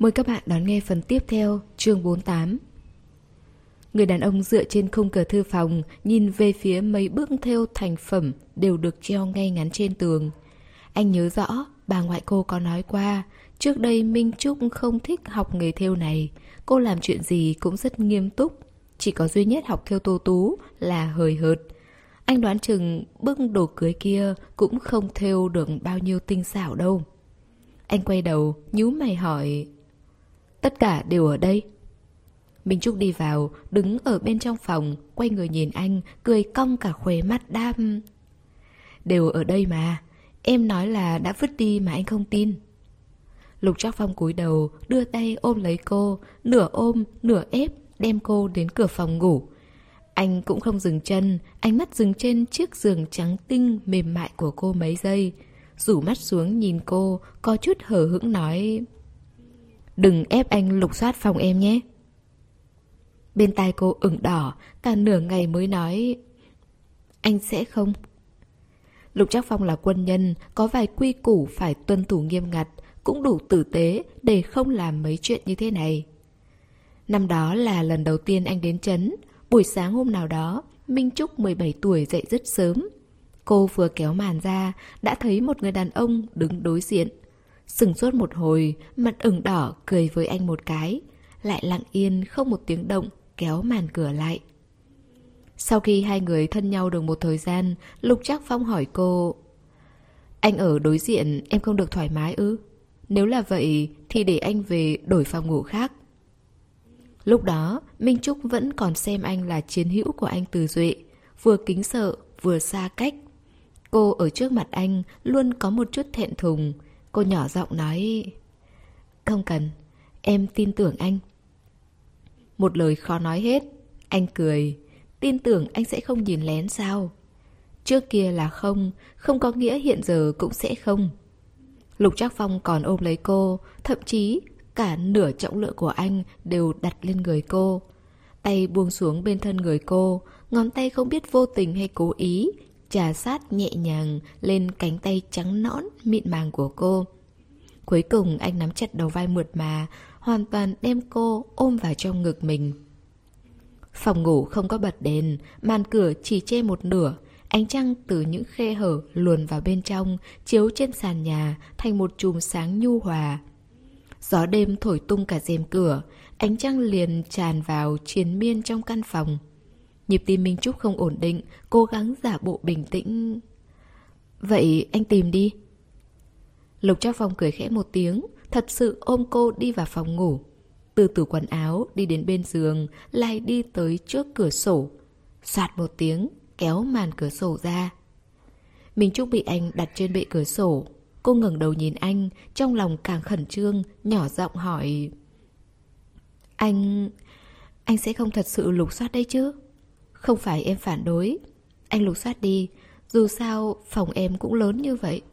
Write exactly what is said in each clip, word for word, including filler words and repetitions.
Mời các bạn đón nghe phần tiếp theo, chương bốn mươi tám. Người đàn ông dựa trên khung cửa thư phòng, nhìn về phía mấy bức thêu thành phẩm đều được treo ngay ngắn trên tường. Anh nhớ rõ, bà ngoại cô có nói qua, trước đây Minh Trúc không thích học nghề thêu này. Cô làm chuyện gì cũng rất nghiêm túc, chỉ có duy nhất học thêu tô tú là hời hợt. Anh đoán chừng bức đồ cưới kia cũng không thêu được bao nhiêu tinh xảo đâu. Anh quay đầu, nhíu mày hỏi: tất cả đều ở đây? Minh Trúc đi vào, đứng ở bên trong phòng, quay người nhìn anh, cười cong cả khóe mắt đam. Đều ở đây mà, em nói là đã vứt đi mà anh không tin. Lục Trác Phong cúi đầu, đưa tay ôm lấy cô, nửa ôm, nửa ép, đem cô đến cửa phòng ngủ. Anh cũng không dừng chân, ánh mắt dừng trên chiếc giường trắng tinh mềm mại của cô mấy giây. Rủ mắt xuống nhìn cô, có chút hờ hững nói: đừng ép anh lục soát phòng em nhé. Bên tai cô ửng đỏ, cả nửa ngày mới nói: anh sẽ không. Lục Trác Phong là quân nhân, có vài quy củ phải tuân thủ nghiêm ngặt, cũng đủ tử tế để không làm mấy chuyện như thế này. Năm đó là lần đầu tiên anh đến trấn. Buổi sáng hôm nào đó, Minh Trúc mười bảy tuổi dậy rất sớm. Cô vừa kéo màn ra, đã thấy một người đàn ông đứng đối diện. Sửng sốt một hồi, mặt ửng đỏ cười với anh một cái, lại lặng yên không một tiếng động kéo màn cửa lại. Sau khi hai người thân nhau được một thời gian, Lục Trác Phong hỏi cô: anh ở đối diện em không được thoải mái ư? Nếu là vậy thì để anh về đổi phòng ngủ khác. Lúc đó Minh Trúc vẫn còn xem anh là chiến hữu của anh Từ Duệ, vừa kính sợ vừa xa cách. Cô ở trước mặt anh luôn có một chút thẹn thùng. Cô nhỏ giọng nói: không cần, em tin tưởng anh. Một lời khó nói hết. Anh cười: tin tưởng anh sẽ không nhìn lén sao? Trước kia là không, không có nghĩa hiện giờ cũng sẽ không. Lục Trác Phong còn ôm lấy cô, thậm chí cả nửa trọng lượng của anh đều đặt lên người cô. Tay buông xuống bên thân người cô, ngón tay không biết vô tình hay cố ý chà sát nhẹ nhàng lên cánh tay trắng nõn mịn màng của cô. Cuối cùng anh nắm chặt đầu vai mượt mà, hoàn toàn đem cô ôm vào trong ngực mình. Phòng ngủ không có bật đèn, màn cửa chỉ che một nửa. Ánh trăng từ những khe hở luồn vào bên trong, chiếu trên sàn nhà thành một chùm sáng nhu hòa. Gió đêm thổi tung cả rèm cửa, ánh trăng liền tràn vào triền miên trong căn phòng. Nhịp tim Minh Trúc không ổn định, cố gắng giả bộ bình tĩnh. Vậy anh tìm đi. Lục Trác Phong cười khẽ một tiếng, thật sự ôm cô đi vào phòng ngủ. Từ tủ quần áo đi đến bên giường, lại đi tới trước cửa sổ. Soạt một tiếng, kéo màn cửa sổ ra. Minh Trúc bị anh đặt trên bệ cửa sổ. Cô ngẩng đầu nhìn anh, trong lòng càng khẩn trương, nhỏ giọng hỏi: Anh... anh sẽ không thật sự lục soát đây chứ? Không phải em phản đối. Anh lục soát đi, dù sao phòng em cũng lớn như vậy.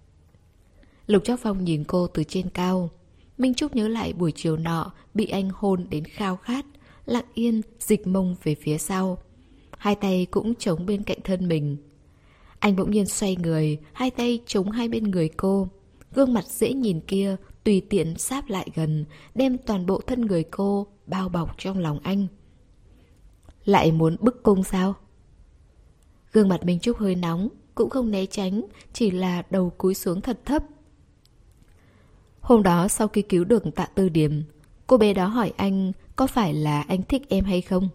Lục Trác Phong nhìn cô từ trên cao. Minh Trúc nhớ lại buổi chiều nọ bị anh hôn đến khao khát, lặng yên dịch mông về phía sau. Hai tay cũng chống bên cạnh thân mình. Anh bỗng nhiên xoay người, hai tay chống hai bên người cô. Gương mặt dễ nhìn kia tùy tiện sáp lại gần, đem toàn bộ thân người cô bao bọc trong lòng anh. Lại muốn bức cung sao? Gương mặt Minh Trúc hơi nóng, cũng không né tránh, chỉ là đầu cúi xuống thật thấp. Hôm đó sau khi cứu được Tạ Tư Điềm, cô bé đó hỏi anh có phải là anh thích em hay không?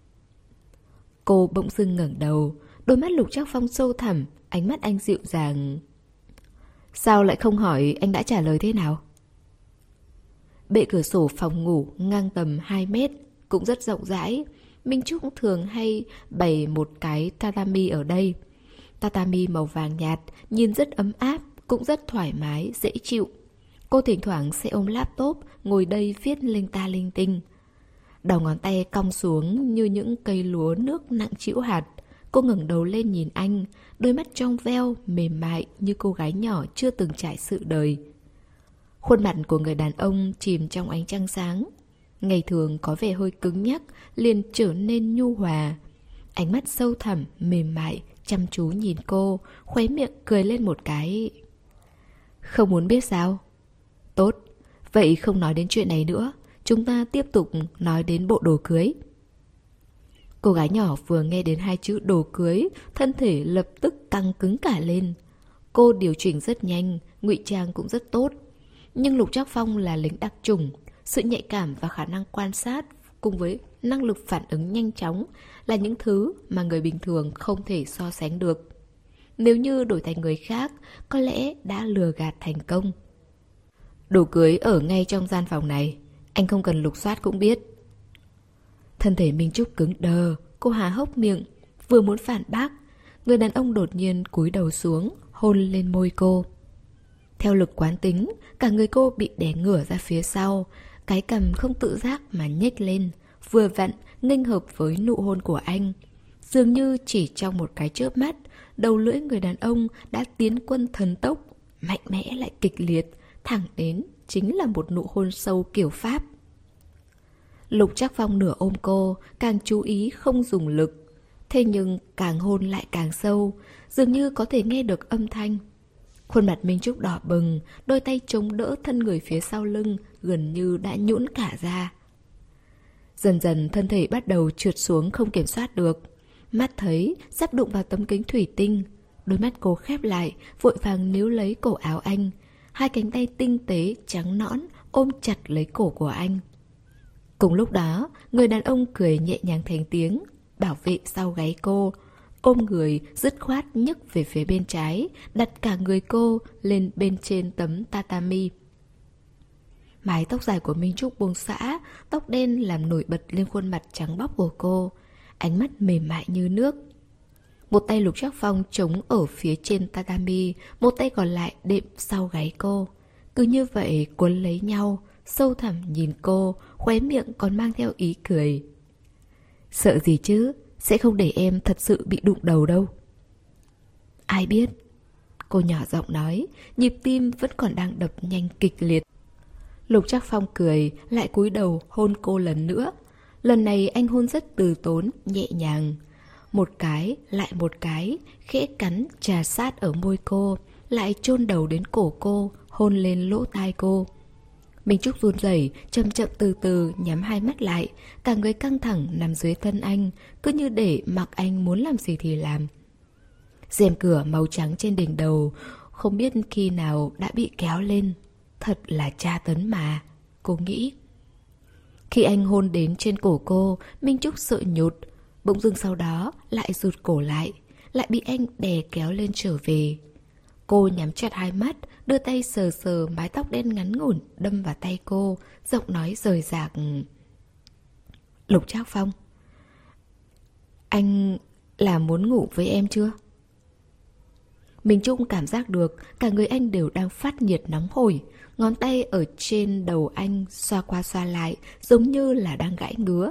Cô bỗng dưng ngẩng đầu, đôi mắt Lục Trác Phong sâu thẳm, ánh mắt anh dịu dàng. Sao lại không hỏi anh đã trả lời thế nào? Bệ cửa sổ phòng ngủ ngang tầm hai mét, cũng rất rộng rãi. Minh Trúc thường hay bày một cái tatami ở đây. Tatami màu vàng nhạt, nhìn rất ấm áp, cũng rất thoải mái, dễ chịu. Cô thỉnh thoảng sẽ ôm laptop, ngồi đây viết linh ta linh tinh. Đầu ngón tay cong xuống như những cây lúa nước nặng trĩu hạt. Cô ngẩng đầu lên nhìn anh, đôi mắt trong veo, mềm mại như cô gái nhỏ chưa từng trải sự đời. Khuôn mặt của người đàn ông chìm trong ánh trăng sáng. Ngày thường có vẻ hơi cứng nhắc, liền trở nên nhu hòa. Ánh mắt sâu thẳm, mềm mại, chăm chú nhìn cô, khóe miệng cười lên một cái. Không muốn biết sao? Tốt, Vậy không nói đến chuyện này nữa, chúng ta tiếp tục nói đến bộ đồ cưới. Cô gái nhỏ vừa nghe đến hai chữ đồ cưới, thân thể lập tức căng cứng cả lên. Cô điều chỉnh rất nhanh, ngụy trang cũng rất tốt. Nhưng Lục Trác Phong là lính đặc chủng, sự nhạy cảm và khả năng quan sát cùng với năng lực phản ứng nhanh chóng là những thứ mà người bình thường không thể so sánh được. Nếu như đổi thành người khác, có lẽ đã lừa gạt thành công. Đồ cưới ở ngay trong gian phòng này, anh không cần lục soát cũng biết. Thân thể Minh Trúc cứng đờ, cô há hốc miệng, vừa muốn phản bác, người đàn ông đột nhiên cúi đầu xuống, hôn lên môi cô. Theo lực quán tính, cả người cô bị đè ngửa ra phía sau, cái cằm không tự giác mà nhếch lên, vừa vặn nghênh hợp với nụ hôn của anh. Dường như chỉ trong một cái chớp mắt, đầu lưỡi người đàn ông đã tiến quân thần tốc, mạnh mẽ lại kịch liệt, thẳng đến chính là một nụ hôn sâu kiểu Pháp. Lục Trác Phong nửa ôm cô, càng chú ý không dùng lực. Thế nhưng càng hôn lại càng sâu, dường như có thể nghe được âm thanh. Khuôn mặt Minh Trúc đỏ bừng, đôi tay chống đỡ thân người phía sau lưng, gần như đã nhũn cả ra. Dần dần thân thể bắt đầu trượt xuống không kiểm soát được. Mắt thấy sắp đụng vào tấm kính thủy tinh. Đôi mắt cô khép lại, vội vàng níu lấy cổ áo anh. Hai cánh tay tinh tế, trắng nõn, ôm chặt lấy cổ của anh. Cùng lúc đó, người đàn ông cười nhẹ nhàng thành tiếng, bảo vệ sau gáy cô, ôm người dứt khoát nhấc về phía bên trái, đặt cả người cô lên bên trên tấm tatami. Mái tóc dài của Minh Trúc buông xõa, tóc đen làm nổi bật lên khuôn mặt trắng bóc của cô, ánh mắt mềm mại như nước. Một tay Lục Trác Phong chống ở phía trên tatami, một tay còn lại đệm sau gáy cô. Cứ như vậy cuốn lấy nhau, sâu thẳm nhìn cô, khóe miệng còn mang theo ý cười. Sợ gì chứ, sẽ không để em thật sự bị đụng đầu đâu. Ai biết? Cô nhỏ giọng nói, nhịp tim vẫn còn đang đập nhanh kịch liệt. Lục Trác Phong cười, lại cúi đầu hôn cô lần nữa. Lần này anh hôn rất từ tốn, nhẹ nhàng. Một cái, lại một cái, khẽ cắn, trà sát ở môi cô, lại chôn đầu đến cổ cô, hôn lên lỗ tai cô. Minh Trúc run rẩy, chậm chậm từ từ nhắm hai mắt lại, cả người căng thẳng nằm dưới thân anh, cứ như để mặc anh muốn làm gì thì làm. Rèm cửa màu trắng trên đỉnh đầu, không biết khi nào đã bị kéo lên. Thật là tra tấn mà, cô nghĩ. Khi anh hôn đến trên cổ cô, Minh Trúc sợ nhột, bỗng dưng sau đó lại rụt cổ lại, lại bị anh đè kéo lên trở về. Cô nhắm chặt hai mắt, đưa tay sờ sờ mái tóc đen ngắn ngủn đâm vào tay cô, giọng nói rời rạc. Lục Trác Phong, anh là muốn ngủ với em chưa? Minh Trúc cảm giác được cả người anh đều đang phát nhiệt nóng hổi, ngón tay ở trên đầu anh xoa qua xoa lại, giống như là đang gãi ngứa.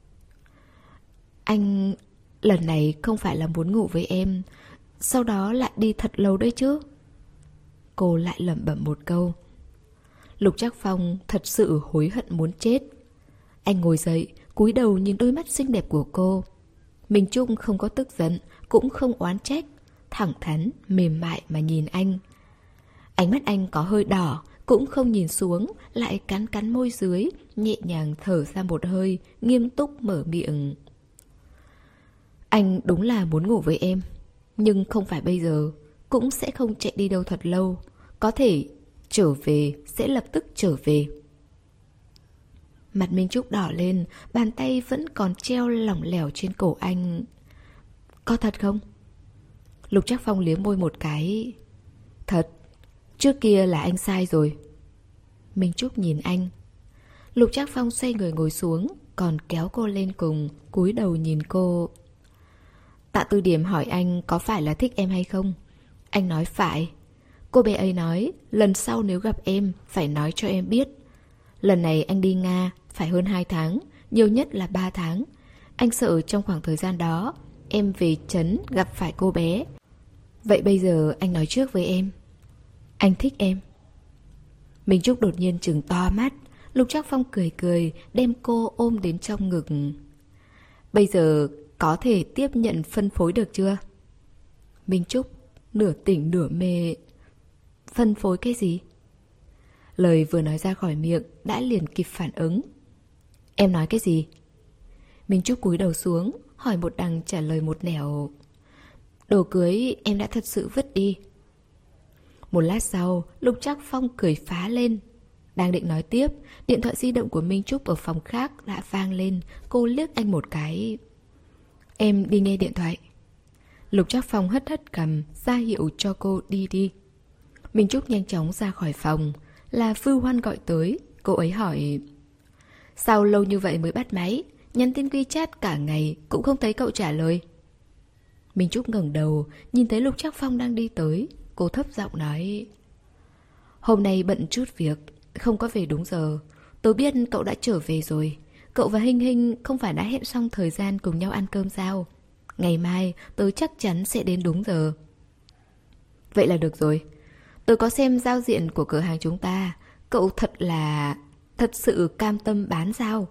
Anh lần này không phải là muốn ngủ với em, sau đó lại đi thật lâu đấy chứ? Cô lại lẩm bẩm một câu. Lục Trác Phong thật sự hối hận muốn chết. Anh ngồi dậy, cúi đầu nhìn đôi mắt xinh đẹp của cô. Minh Trúc không có tức giận, cũng không oán trách, thẳng thắn, mềm mại mà nhìn anh. Ánh mắt anh có hơi đỏ, cũng không nhìn xuống, lại cắn cắn môi dưới, nhẹ nhàng thở ra một hơi, nghiêm túc mở miệng. Anh đúng là muốn ngủ với em, nhưng không phải bây giờ, cũng sẽ không chạy đi đâu thật lâu. Có thể trở về, sẽ lập tức trở về. Mặt Minh Trúc đỏ lên, bàn tay vẫn còn treo lỏng lẻo trên cổ anh. Có thật không? Lục Trác Phong liếm môi một cái. Thật, trước kia là anh sai rồi. Minh Trúc nhìn anh. Lục Trác Phong xoay người ngồi xuống, còn kéo cô lên cùng, cúi đầu nhìn cô. Tạ Tư Điểm hỏi anh có phải là thích em hay không? Anh nói phải. Cô bé ấy nói lần sau nếu gặp em phải nói cho em biết. Lần này anh đi Nga phải hơn hai tháng, nhiều nhất là ba tháng. Anh sợ trong khoảng thời gian đó em về trấn gặp phải cô bé. Vậy bây giờ anh nói trước với em, anh thích em. Minh Trúc đột nhiên trừng to mắt. Lục Trác Phong cười cười, đem cô ôm đến trong ngực. Bây giờ có thể tiếp nhận phân phối được chưa? Minh Trúc nửa tỉnh nửa mê. Phân phối cái gì? Lời vừa nói ra khỏi miệng đã liền kịp phản ứng. Em nói cái gì? Minh Trúc cúi đầu xuống, hỏi một đằng trả lời một nẻo. Đồ cưới em đã thật sự vứt đi. Một lát sau, Lục Trác Phong cười phá lên. Đang định nói tiếp, điện thoại di động của Minh Trúc ở phòng khác đã vang lên. Cô liếc anh một cái. Em đi nghe điện thoại. Lục Trác Phong hất hất cằm, ra hiệu cho cô đi đi. Minh Trúc nhanh chóng ra khỏi phòng. Là Vưu Hoan gọi tới. Cô ấy hỏi: sao lâu như vậy mới bắt máy? Nhắn tin WeChat cả ngày cũng không thấy cậu trả lời. Minh Trúc ngẩng đầu, nhìn thấy Lục Trác Phong đang đi tới. Cô thấp giọng nói: hôm nay bận chút việc, không có về đúng giờ. Tôi biết cậu đã trở về rồi. Cậu và Hinh Hinh không phải đã hẹn xong thời gian cùng nhau ăn cơm sao? Ngày mai tôi chắc chắn sẽ đến đúng giờ. Vậy là được rồi. Tôi có xem giao diện của cửa hàng chúng ta. Cậu thật là... thật sự cam tâm bán sao?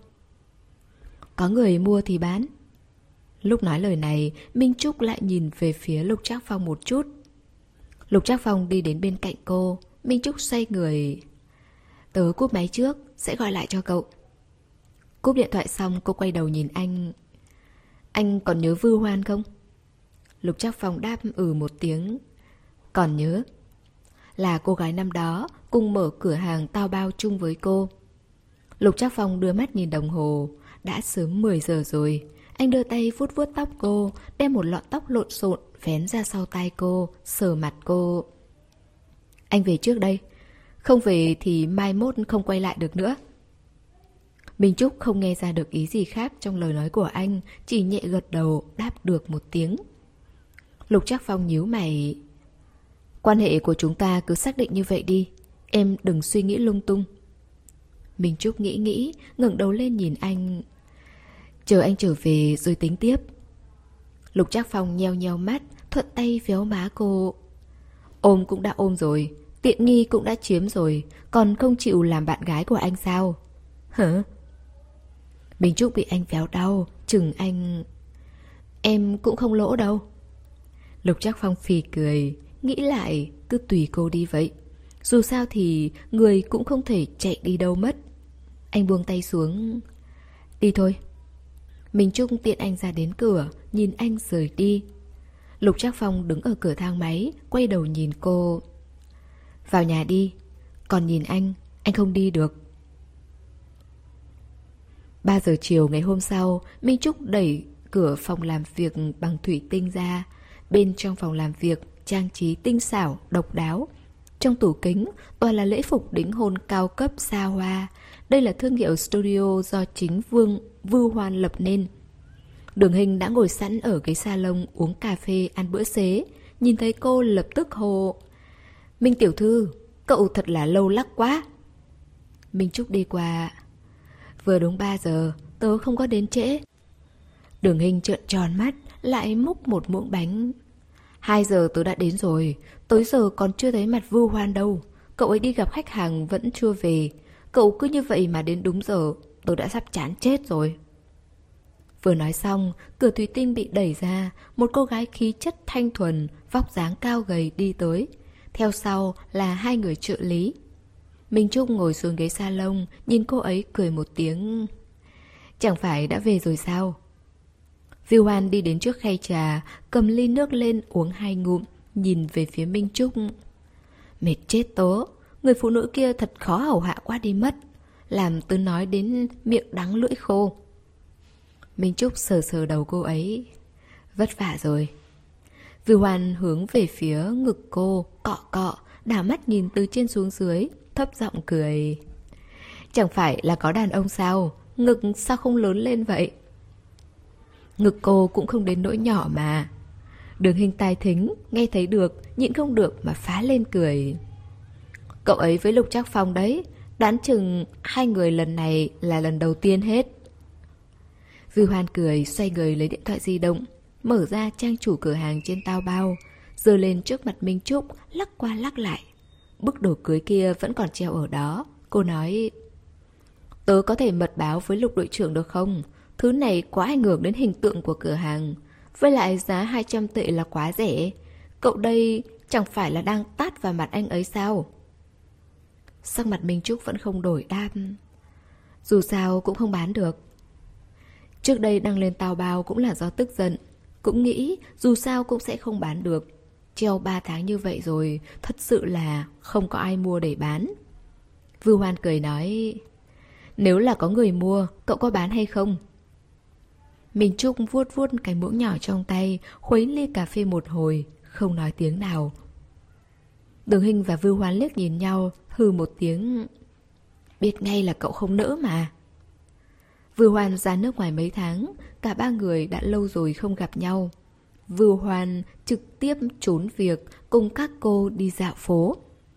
Có người mua thì bán. Lúc nói lời này, Minh Trúc lại nhìn về phía Lục Trác Phong một chút. Lục Trác Phong đi đến bên cạnh cô. Minh Trúc xoay người. Tớ cúp máy trước, sẽ gọi lại cho cậu. Cúp điện thoại xong, cô quay đầu nhìn anh. Anh còn nhớ Vưu Hoan không? Lục Trác Phong đáp ừ một tiếng. Còn nhớ. Là cô gái năm đó cùng mở cửa hàng tao bao chung với cô. Lục Trác Phong đưa mắt nhìn đồng hồ. Đã sớm mười giờ rồi. Anh đưa tay vuốt vuốt tóc cô, đem một lọn tóc lộn xộn vén ra sau tai cô, sờ mặt cô. Anh về trước đây. Không về thì mai mốt không quay lại được nữa. Minh Trúc không nghe ra được ý gì khác trong lời nói của anh, chỉ nhẹ gật đầu đáp được một tiếng. Lục Trác Phong nhíu mày. Quan hệ của chúng ta cứ xác định như vậy đi. Em đừng suy nghĩ lung tung. Minh Trúc nghĩ nghĩ, ngẩng đầu lên nhìn anh. Chờ anh trở về rồi tính tiếp. Lục Trác Phong nheo nheo mắt, thuận tay véo má cô. Ôm cũng đã ôm rồi, tiện nghi cũng đã chiếm rồi, còn không chịu làm bạn gái của anh sao? Hả? Minh Trúc bị anh véo đau, chừng anh. Em cũng không lỗ đâu. Lục Trác Phong phì cười, nghĩ lại cứ tùy cô đi vậy. Dù sao thì người cũng không thể chạy đi đâu mất. Anh buông tay xuống. Đi thôi. Minh Trúc tiện anh ra đến cửa, nhìn anh rời đi. Lục Trác Phong đứng ở cửa thang máy, quay đầu nhìn cô. Vào nhà đi. Còn nhìn anh, anh không đi được. Ba giờ chiều ngày hôm sau, Minh Trúc đẩy cửa phòng làm việc bằng thủy tinh ra. Bên trong phòng làm việc, trang trí tinh xảo, độc đáo. Trong tủ kính, toàn là lễ phục đính hôn cao cấp xa hoa. Đây là thương hiệu studio do chính Vương Vưu Hoan lập nên. Đường Hình đã ngồi sẵn ở ghế salon uống cà phê ăn bữa xế. Nhìn thấy cô lập tức hô. Minh tiểu thư, cậu thật là lâu lắc quá. Minh Trúc đi qua. Vừa đúng ba giờ, tớ không có đến trễ. Đường Hình trợn tròn mắt, lại múc một muỗng bánh. Hai giờ tớ đã đến rồi, tới giờ còn chưa thấy mặt Vưu Hoan đâu. Cậu ấy đi gặp khách hàng vẫn chưa về. Cậu cứ như vậy mà đến đúng giờ, tớ đã sắp chán chết rồi. Vừa nói xong, cửa thủy tinh bị đẩy ra. Một cô gái khí chất thanh thuần, vóc dáng cao gầy đi tới. Theo sau là hai người trợ lý. Minh Trúc ngồi xuống ghế salon, nhìn cô ấy cười một tiếng. Chẳng phải đã về rồi sao? Vưu Hoan đi đến trước khay trà, cầm ly nước lên uống hai ngụm, nhìn về phía Minh Trúc. Mệt chết tớ, người phụ nữ kia thật khó hầu hạ quá đi mất. Làm tớ nói đến miệng đắng lưỡi khô. Minh Trúc sờ sờ đầu cô ấy. Vất vả rồi. Vưu Hoan hướng về phía ngực cô, cọ cọ, đảo mắt nhìn từ trên xuống dưới, thấp giọng cười. Chẳng phải là có đàn ông sao? Ngực sao không lớn lên vậy? Ngực cô cũng không đến nỗi nhỏ mà. Đường Hình tai thính, nghe thấy được, nhịn không được mà phá lên cười. Cậu ấy với Lục Trác Phong đấy, đoán chừng hai người lần này là lần đầu tiên hết. Vưu Hoan cười, xoay người lấy điện thoại di động, mở ra trang chủ cửa hàng trên tao bao, giơ lên trước mặt Minh Trúc, lắc qua lắc lại. Bức đồ cưới kia vẫn còn treo ở đó. Cô nói, tớ có thể mật báo với Lục đội trưởng được không? Thứ này quá ảnh hưởng đến hình tượng của cửa hàng. Với lại giá hai trăm tệ là quá rẻ. Cậu đây chẳng phải là đang tát vào mặt anh ấy sao? Sắc mặt Minh Trúc vẫn không đổi đáp. Dù sao cũng không bán được. Trước đây đăng lên tao bao cũng là do tức giận. Cũng nghĩ dù sao cũng sẽ không bán được. Treo ba tháng như vậy rồi, thật sự là không có ai mua để bán. Vưu Hoan cười nói, nếu là có người mua, cậu có bán hay không? Minh Trúc vuốt vuốt cái muỗng nhỏ trong tay, khuấy ly cà phê một hồi, không nói tiếng nào. Đường Hinh và Vưu Hoan liếc nhìn nhau, hừ một tiếng. Biết ngay là cậu không nỡ mà. Vưu Hoan ra nước ngoài mấy tháng, cả ba người đã lâu rồi không gặp nhau. Vưu Hoan trực tiếp trốn việc cùng các cô đi dạo phố.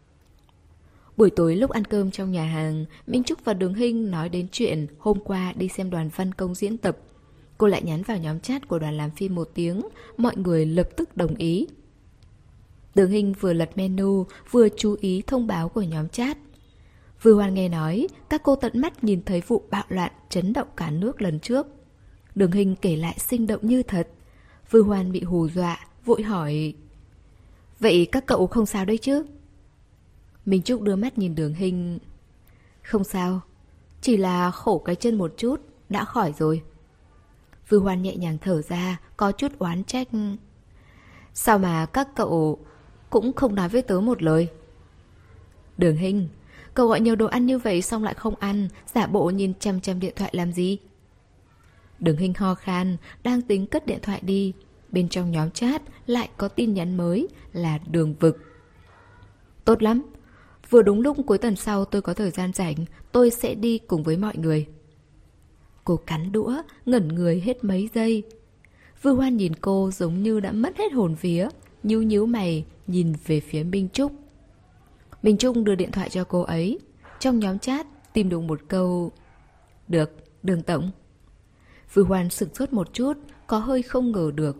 Buổi tối lúc ăn cơm trong nhà hàng, Minh Trúc và Đường Hinh nói đến chuyện hôm qua đi xem đoàn văn công diễn tập. Cô lại nhắn vào nhóm chat của đoàn làm phim một tiếng, mọi người lập tức đồng ý. Đường Hinh vừa lật menu, vừa chú ý thông báo của nhóm chat. Vưu Hoan nghe nói, các cô tận mắt nhìn thấy vụ bạo loạn chấn động cả nước lần trước. Đường Hinh kể lại sinh động như thật. Vưu Hoan bị hù dọa, vội hỏi, vậy các cậu không sao đấy chứ? Minh Trúc đưa mắt nhìn Đường Hinh. Không sao, chỉ là khổ cái chân một chút, đã khỏi rồi. Vưu Hoan nhẹ nhàng thở ra, có chút oán trách. Sao mà các cậu cũng không nói với tớ một lời? Đường Hinh, cậu gọi nhiều đồ ăn như vậy xong lại không ăn, giả bộ nhìn chăm chăm điện thoại làm gì? Đường Hinh ho khan, đang tính cất điện thoại đi. Bên trong nhóm chat lại có tin nhắn mới là Đường Vực. Tốt lắm, vừa đúng lúc cuối tuần sau tôi có thời gian rảnh, tôi sẽ đi cùng với mọi người. Cô cắn đũa, ngẩn người hết mấy giây. Vưu Hoan nhìn cô giống như đã mất hết hồn vía, nhíu nhíu mày nhìn về phía Minh Trúc. Minh Trúc đưa điện thoại cho cô ấy. Trong nhóm chat tìm được một câu. Được, Đường Tổng. Vưu Hoan sửng sốt một chút, có hơi không ngờ được.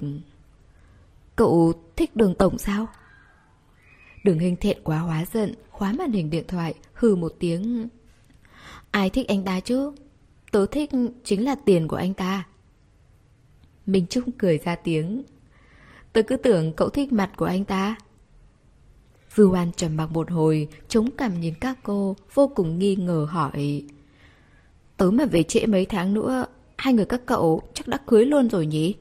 Cậu thích Đường Tổng sao? Đường Hinh thẹn quá hóa giận, khóa màn hình điện thoại, hừ một tiếng. Ai thích anh ta chứ? Tớ thích chính là tiền của anh ta. Minh Trúc cười ra tiếng. Tớ cứ tưởng cậu thích mặt của anh ta. Vưu Hoan trầm mặc một hồi, chống cằm nhìn các cô, vô cùng nghi ngờ hỏi. Tớ mà về trễ mấy tháng nữa, hai người các cậu chắc đã cưới luôn rồi nhỉ?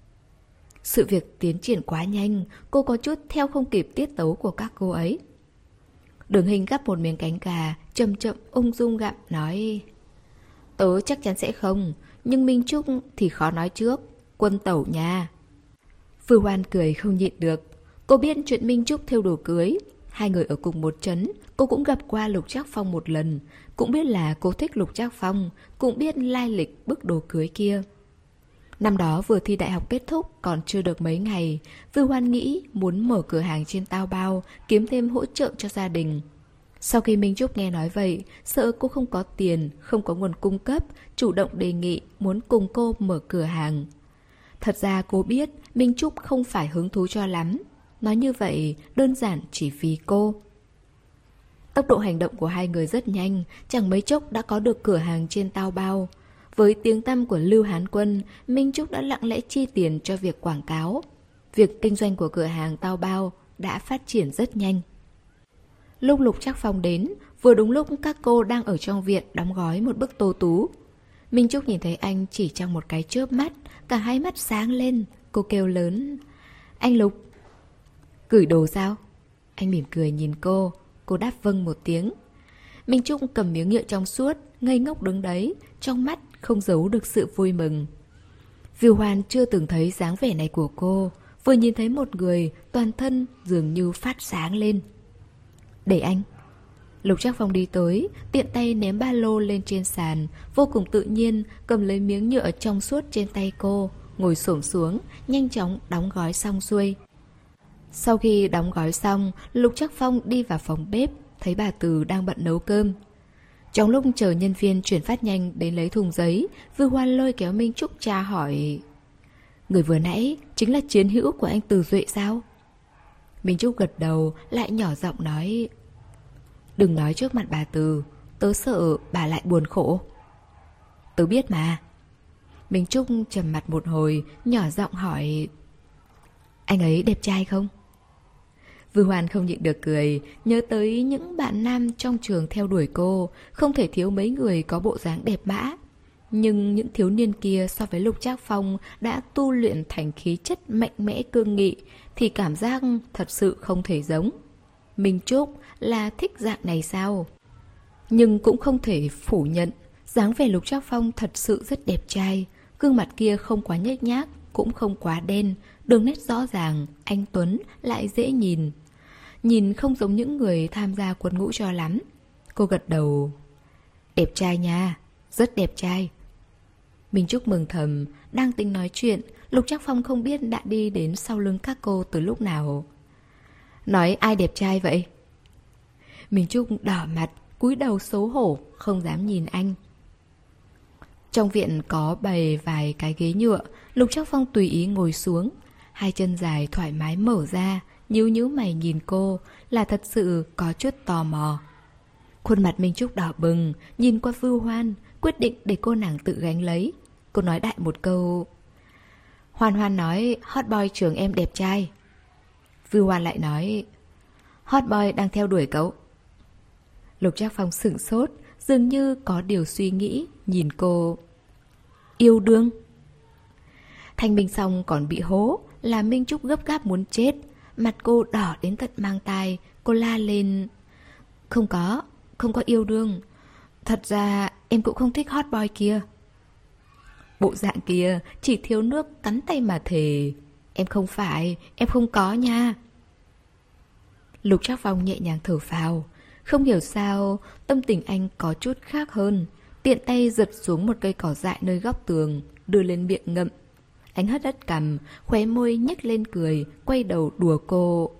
Sự việc tiến triển quá nhanh, cô có chút theo không kịp tiết tấu của các cô ấy. Đường Hinh gắp một miếng cánh gà, chậm chậm ung dung gặm, nói. Tớ chắc chắn sẽ không, nhưng Minh Trúc thì khó nói trước, quân tẩu nha. Vưu Hoan cười không nhịn được. Cô biết chuyện Minh Trúc thêu đồ cưới. Hai người ở cùng một trấn. Cô cũng gặp qua Lục Trác Phong một lần. Cũng biết là cô thích Lục Trác Phong. Cũng biết lai lịch bức đồ cưới kia. Năm đó vừa thi đại học kết thúc, còn chưa được mấy ngày, Vưu Hoan nghĩ muốn mở cửa hàng trên Taobao, kiếm thêm hỗ trợ cho gia đình. Sau khi Minh Trúc nghe nói vậy, sợ cô không có tiền, không có nguồn cung cấp, chủ động đề nghị muốn cùng cô mở cửa hàng. Thật ra cô biết Minh Trúc không phải hứng thú cho lắm. Nói như vậy đơn giản chỉ vì cô. Tốc độ hành động của hai người rất nhanh, chẳng mấy chốc đã có được cửa hàng trên Taobao. Với tiếng tăm của Lưu Hán Quân, Minh Trúc đã lặng lẽ chi tiền cho việc quảng cáo. Việc kinh doanh của cửa hàng Taobao đã phát triển rất nhanh. Lúc Lục Trác Phong đến, vừa đúng lúc các cô đang ở trong viện đóng gói một bức tô tú. Minh Trúc nhìn thấy anh chỉ trong một cái chớp mắt, cả hai mắt sáng lên. Cô kêu lớn. Anh Lục. Gửi đồ sao? Anh mỉm cười nhìn cô. Cô đáp vâng một tiếng. Minh Trúc cầm miếng nhựa trong suốt, ngây ngốc đứng đấy, trong mắt không giấu được sự vui mừng. Vưu Hoan chưa từng thấy dáng vẻ này của cô. Vừa nhìn thấy một người, toàn thân dường như phát sáng lên. Để anh. Lục Trác Phong đi tới, tiện tay ném ba lô lên trên sàn, vô cùng tự nhiên cầm lấy miếng nhựa trong suốt trên tay cô, ngồi xổm xuống, nhanh chóng đóng gói xong xuôi. Sau khi đóng gói xong, Lục Trác Phong đi vào phòng bếp, thấy bà Từ đang bận nấu cơm. Trong lúc chờ nhân viên chuyển phát nhanh đến lấy thùng giấy, Vưu Hoan lôi kéo Minh Trúc tra hỏi. Người vừa nãy chính là chiến hữu của anh Từ Duệ sao? Minh Trúc gật đầu, lại nhỏ giọng nói. Đừng nói trước mặt bà Từ, tớ sợ bà lại buồn khổ. Tớ biết mà. Minh Trúc trầm mặt một hồi, nhỏ giọng hỏi. Anh ấy đẹp trai không? Vư Hoan không nhịn được cười, nhớ tới những bạn nam trong trường theo đuổi cô, không thể thiếu mấy người có bộ dáng đẹp mã. Nhưng những thiếu niên kia so với Lục Trác Phong đã tu luyện thành khí chất mạnh mẽ cương nghị, thì cảm giác thật sự không thể giống. Minh Trúc là thích dạng này sao? Nhưng cũng không thể phủ nhận, dáng vẻ Lục Trác Phong thật sự rất đẹp trai. Gương mặt kia không quá nhếch nhác, cũng không quá đen, đường nét rõ ràng, anh tuấn lại dễ nhìn. Nhìn không giống những người tham gia quân ngũ cho lắm. Cô gật đầu. Đẹp trai nha, rất đẹp trai. Minh Trúc mừng thầm, đang tính nói chuyện, Lục Trác Phong không biết đã đi đến sau lưng các cô từ lúc nào. Nói ai đẹp trai vậy? Minh Trúc đỏ mặt, cúi đầu xấu hổ, không dám nhìn anh. Trong viện có bày vài cái ghế nhựa, Lục Trác Phong tùy ý ngồi xuống, hai chân dài thoải mái mở ra, nhíu nhíu mày nhìn cô, là thật sự có chút tò mò. Khuôn mặt Minh Trúc đỏ bừng, nhìn qua Vư Hoan, quyết định để cô nàng tự gánh lấy. Cô nói đại một câu. Hoan Hoan nói hot boy trường em đẹp trai. Vư Hoan lại nói hot boy đang theo đuổi cậu. Lục Trác Phong sửng sốt, dường như có điều suy nghĩ, nhìn cô. Yêu đương. Thanh minh xong còn bị hố, làm Minh Trúc gấp gáp muốn chết. Mặt cô đỏ đến tận mang tai, cô la lên. Không có, không có yêu đương. Thật ra em cũng không thích hot boy kia. Bộ dạng kia chỉ thiếu nước cắn tay mà thề. Em không phải, em không có nha. Lục Trác Phong nhẹ nhàng thở phào. Không hiểu sao tâm tình anh có chút khác hơn. Tiện tay giật xuống một cây cỏ dại nơi góc tường, đưa lên miệng ngậm. Anh hất hất cằm, khóe môi nhếch lên cười, quay đầu đùa cô.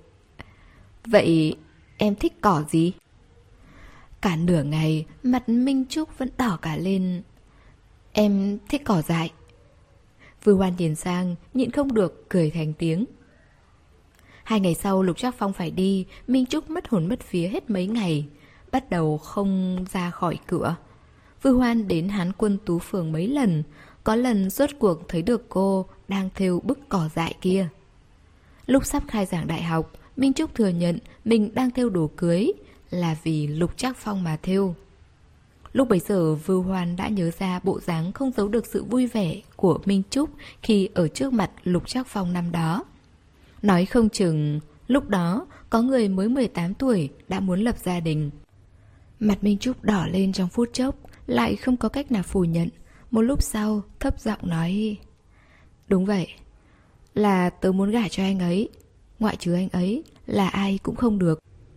Vậy em thích cỏ gì? Cả nửa ngày, mặt Minh Trúc vẫn đỏ cả lên. Em thích cỏ dại. Vư Hoan nhìn sang, nhịn không được, cười thành tiếng. Hai ngày sau Lục Trác Phong phải đi, Minh Trúc mất hồn mất vía hết mấy ngày, bắt đầu không ra khỏi cửa. Vư Hoan đến Hán Quân Tú Phường mấy lần, có lần rốt cuộc thấy được cô đang thêu bức cỏ dại kia. Lúc sắp khai giảng đại học, Minh Trúc thừa nhận mình đang thêu đồ cưới, là vì Lục Trác Phong mà thêu. Lúc bấy giờ Vư Hoan đã nhớ ra bộ dáng không giấu được sự vui vẻ của Minh Trúc khi ở trước mặt Lục Trác Phong năm đó. Nói không chừng lúc đó có người mới mười tám tuổi đã muốn lập gia đình. Mặt Minh Trúc đỏ lên trong phút chốc, lại không có cách nào phủ nhận. Một lúc sau thấp giọng nói. Đúng vậy, là tớ muốn gả cho anh ấy. Ngoại trừ anh ấy là ai cũng không được.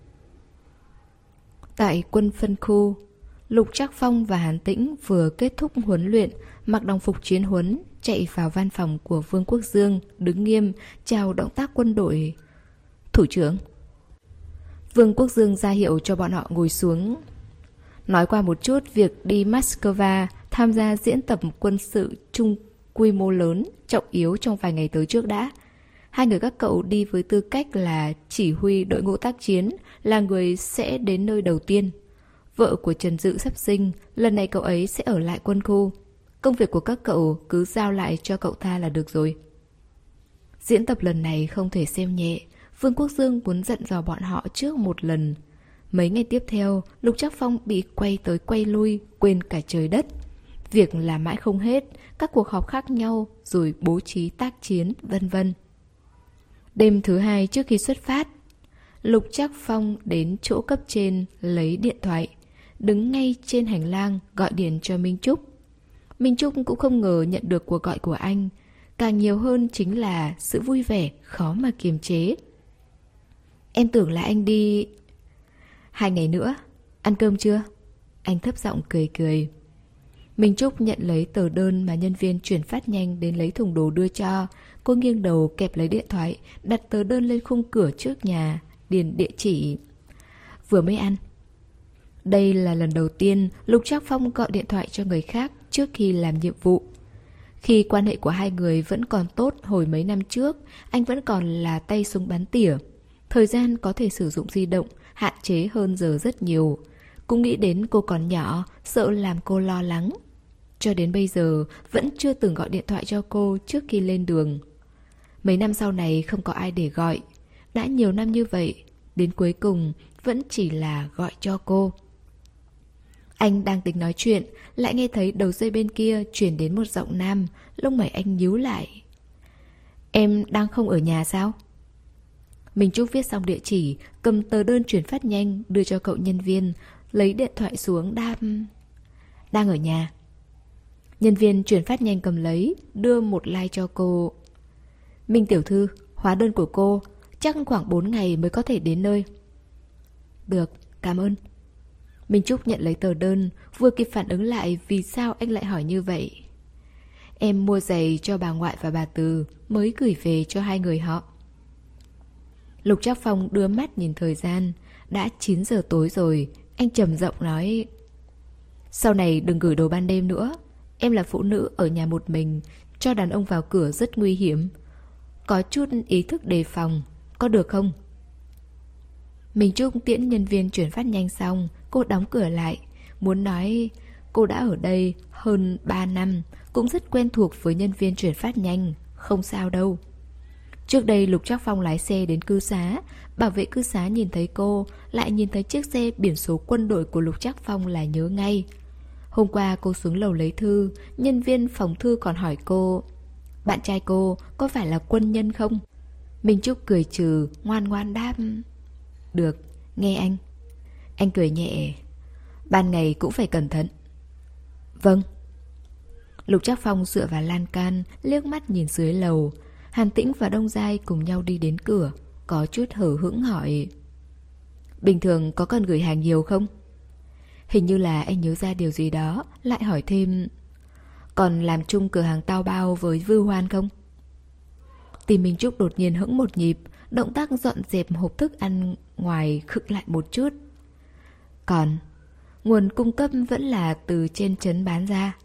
Tại quân phân khu, Lục Trác Phong và Hàn Tĩnh vừa kết thúc huấn luyện, mặc đồng phục chiến huấn, chạy vào văn phòng của Vương Quốc Dương, đứng nghiêm, chào động tác quân đội. Thủ trưởng. Vương Quốc Dương ra hiệu cho bọn họ ngồi xuống. Nói qua một chút việc đi Moscow tham gia diễn tập quân sự chung quy mô lớn, trọng yếu trong vài ngày tới trước đã. Hai người các cậu đi với tư cách là chỉ huy đội ngũ tác chiến, là người sẽ đến nơi đầu tiên. Vợ của Trần Dự sắp sinh, lần này cậu ấy sẽ ở lại quân khu. Công việc của các cậu cứ giao lại cho cậu ta là được rồi. Diễn tập lần này không thể xem nhẹ, Vương Quốc Dương muốn dặn dò bọn họ trước một lần. Mấy ngày tiếp theo, Lục Trác Phong bị quay tới quay lui, quên cả trời đất. Việc làm mãi không hết, các cuộc họp khác nhau, rồi bố trí tác chiến, vân vân. Đêm thứ hai trước khi xuất phát, Lục Trác Phong đến chỗ cấp trên lấy điện thoại, đứng ngay trên hành lang gọi điện cho Minh Trúc. Minh Trúc cũng không ngờ nhận được cuộc gọi của anh. Càng nhiều hơn chính là sự vui vẻ khó mà kiềm chế. Em tưởng là anh đi... Hai ngày nữa, ăn cơm chưa? Anh thấp giọng cười cười. Minh Trúc nhận lấy tờ đơn mà nhân viên chuyển phát nhanh đến lấy thùng đồ đưa cho. Cô nghiêng đầu kẹp lấy điện thoại, đặt tờ đơn lên khung cửa trước nhà, điền địa chỉ. Vừa mới ăn. Đây là lần đầu tiên Lục Trác Phong gọi điện thoại cho người khác trước khi làm nhiệm vụ. Khi quan hệ của hai người vẫn còn tốt hồi mấy năm trước, anh vẫn còn là tay súng bắn tỉa. Thời gian có thể sử dụng di động hạn chế hơn giờ rất nhiều. Cũng nghĩ đến cô còn nhỏ, sợ làm cô lo lắng. Cho đến bây giờ vẫn chưa từng gọi điện thoại cho cô trước khi lên đường. Mấy năm sau này không có ai để gọi. Đã nhiều năm như vậy, đến cuối cùng vẫn chỉ là gọi cho cô. Anh đang tính nói chuyện, lại nghe thấy đầu dây bên kia truyền đến một giọng nam, lông mày anh nhíu lại. Em đang không ở nhà sao? Minh Trúc viết xong địa chỉ, cầm tờ đơn chuyển phát nhanh đưa cho cậu nhân viên, lấy điện thoại xuống đáp. Đang ở nhà. Nhân viên chuyển phát nhanh cầm lấy, đưa một like cho cô. Minh tiểu thư, hóa đơn của cô, chắc khoảng bốn ngày mới có thể đến nơi. Được, cảm ơn. Minh Trúc nhận lấy tờ đơn, vừa kịp phản ứng lại vì sao anh lại hỏi như vậy. Em mua giày cho bà ngoại và bà Từ, mới gửi về cho hai người họ. Lục Trác Phong đưa mắt nhìn thời gian, đã chín giờ tối rồi, anh trầm giọng nói. Sau này đừng gửi đồ ban đêm nữa, em là phụ nữ ở nhà một mình, cho đàn ông vào cửa rất nguy hiểm. Có chút ý thức đề phòng, có được không? Minh Trúc tiễn nhân viên chuyển phát nhanh xong, cô đóng cửa lại, muốn nói cô đã ở đây hơn ba năm, cũng rất quen thuộc với nhân viên chuyển phát nhanh, không sao đâu. Trước đây Lục Trác Phong lái xe đến cư xá, bảo vệ cư xá nhìn thấy cô, lại nhìn thấy chiếc xe biển số quân đội của Lục Trác Phong là nhớ ngay. Hôm qua cô xuống lầu lấy thư, nhân viên phòng thư còn hỏi cô, bạn trai cô có phải là quân nhân không? Minh Trúc cười trừ, ngoan ngoan đáp. Được, nghe anh. Anh cười nhẹ. Ban ngày cũng phải cẩn thận. Vâng. Lục Trác Phong dựa vào lan can, liếc mắt nhìn dưới lầu. Hàn Tĩnh và Đông Giai cùng nhau đi đến cửa, có chút hờ hững hỏi. Bình thường có cần gửi hàng nhiều không? Hình như là anh nhớ ra điều gì đó, lại hỏi thêm. Còn làm chung cửa hàng tao bao với Vư Hoan không? Tim Minh Trúc đột nhiên hững một nhịp, động tác dọn dẹp hộp thức ăn ngoài khựng lại một chút. Còn, nguồn cung cấp vẫn là từ trên trấn bán ra.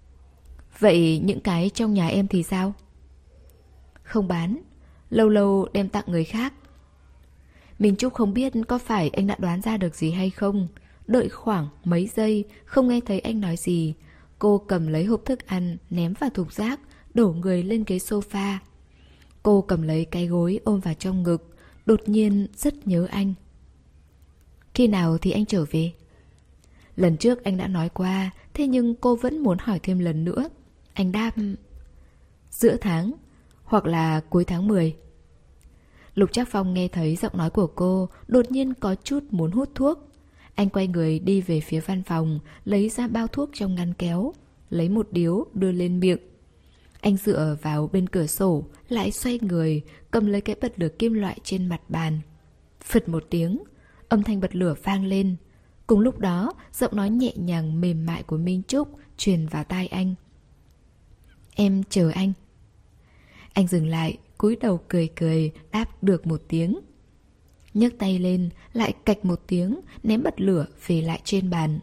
Vậy những cái trong nhà em thì sao? Không bán, lâu lâu đem tặng người khác. Minh Trúc không biết có phải anh đã đoán ra được gì hay không. Đợi khoảng mấy giây, không nghe thấy anh nói gì. Cô cầm lấy hộp thức ăn, ném vào thùng rác, đổ người lên ghế sofa. Cô cầm lấy cái gối ôm vào trong ngực, đột nhiên rất nhớ anh. Khi nào thì anh trở về? Lần trước anh đã nói qua, thế nhưng cô vẫn muốn hỏi thêm lần nữa. Anh đáp giữa tháng, hoặc là cuối tháng mười. Lục Trác Phong nghe thấy giọng nói của cô, đột nhiên có chút muốn hút thuốc. Anh quay người đi về phía văn phòng, lấy ra bao thuốc trong ngăn kéo, lấy một điếu đưa lên miệng. Anh dựa vào bên cửa sổ, lại xoay người, cầm lấy cái bật lửa kim loại trên mặt bàn. Phật một tiếng, âm thanh bật lửa vang lên. Cùng lúc đó, giọng nói nhẹ nhàng mềm mại của Minh Trúc truyền vào tai anh. Em chờ anh. Anh dừng lại, cúi đầu cười cười, đáp được một tiếng. Nhấc tay lên, lại cạch một tiếng, ném bật lửa về lại trên bàn.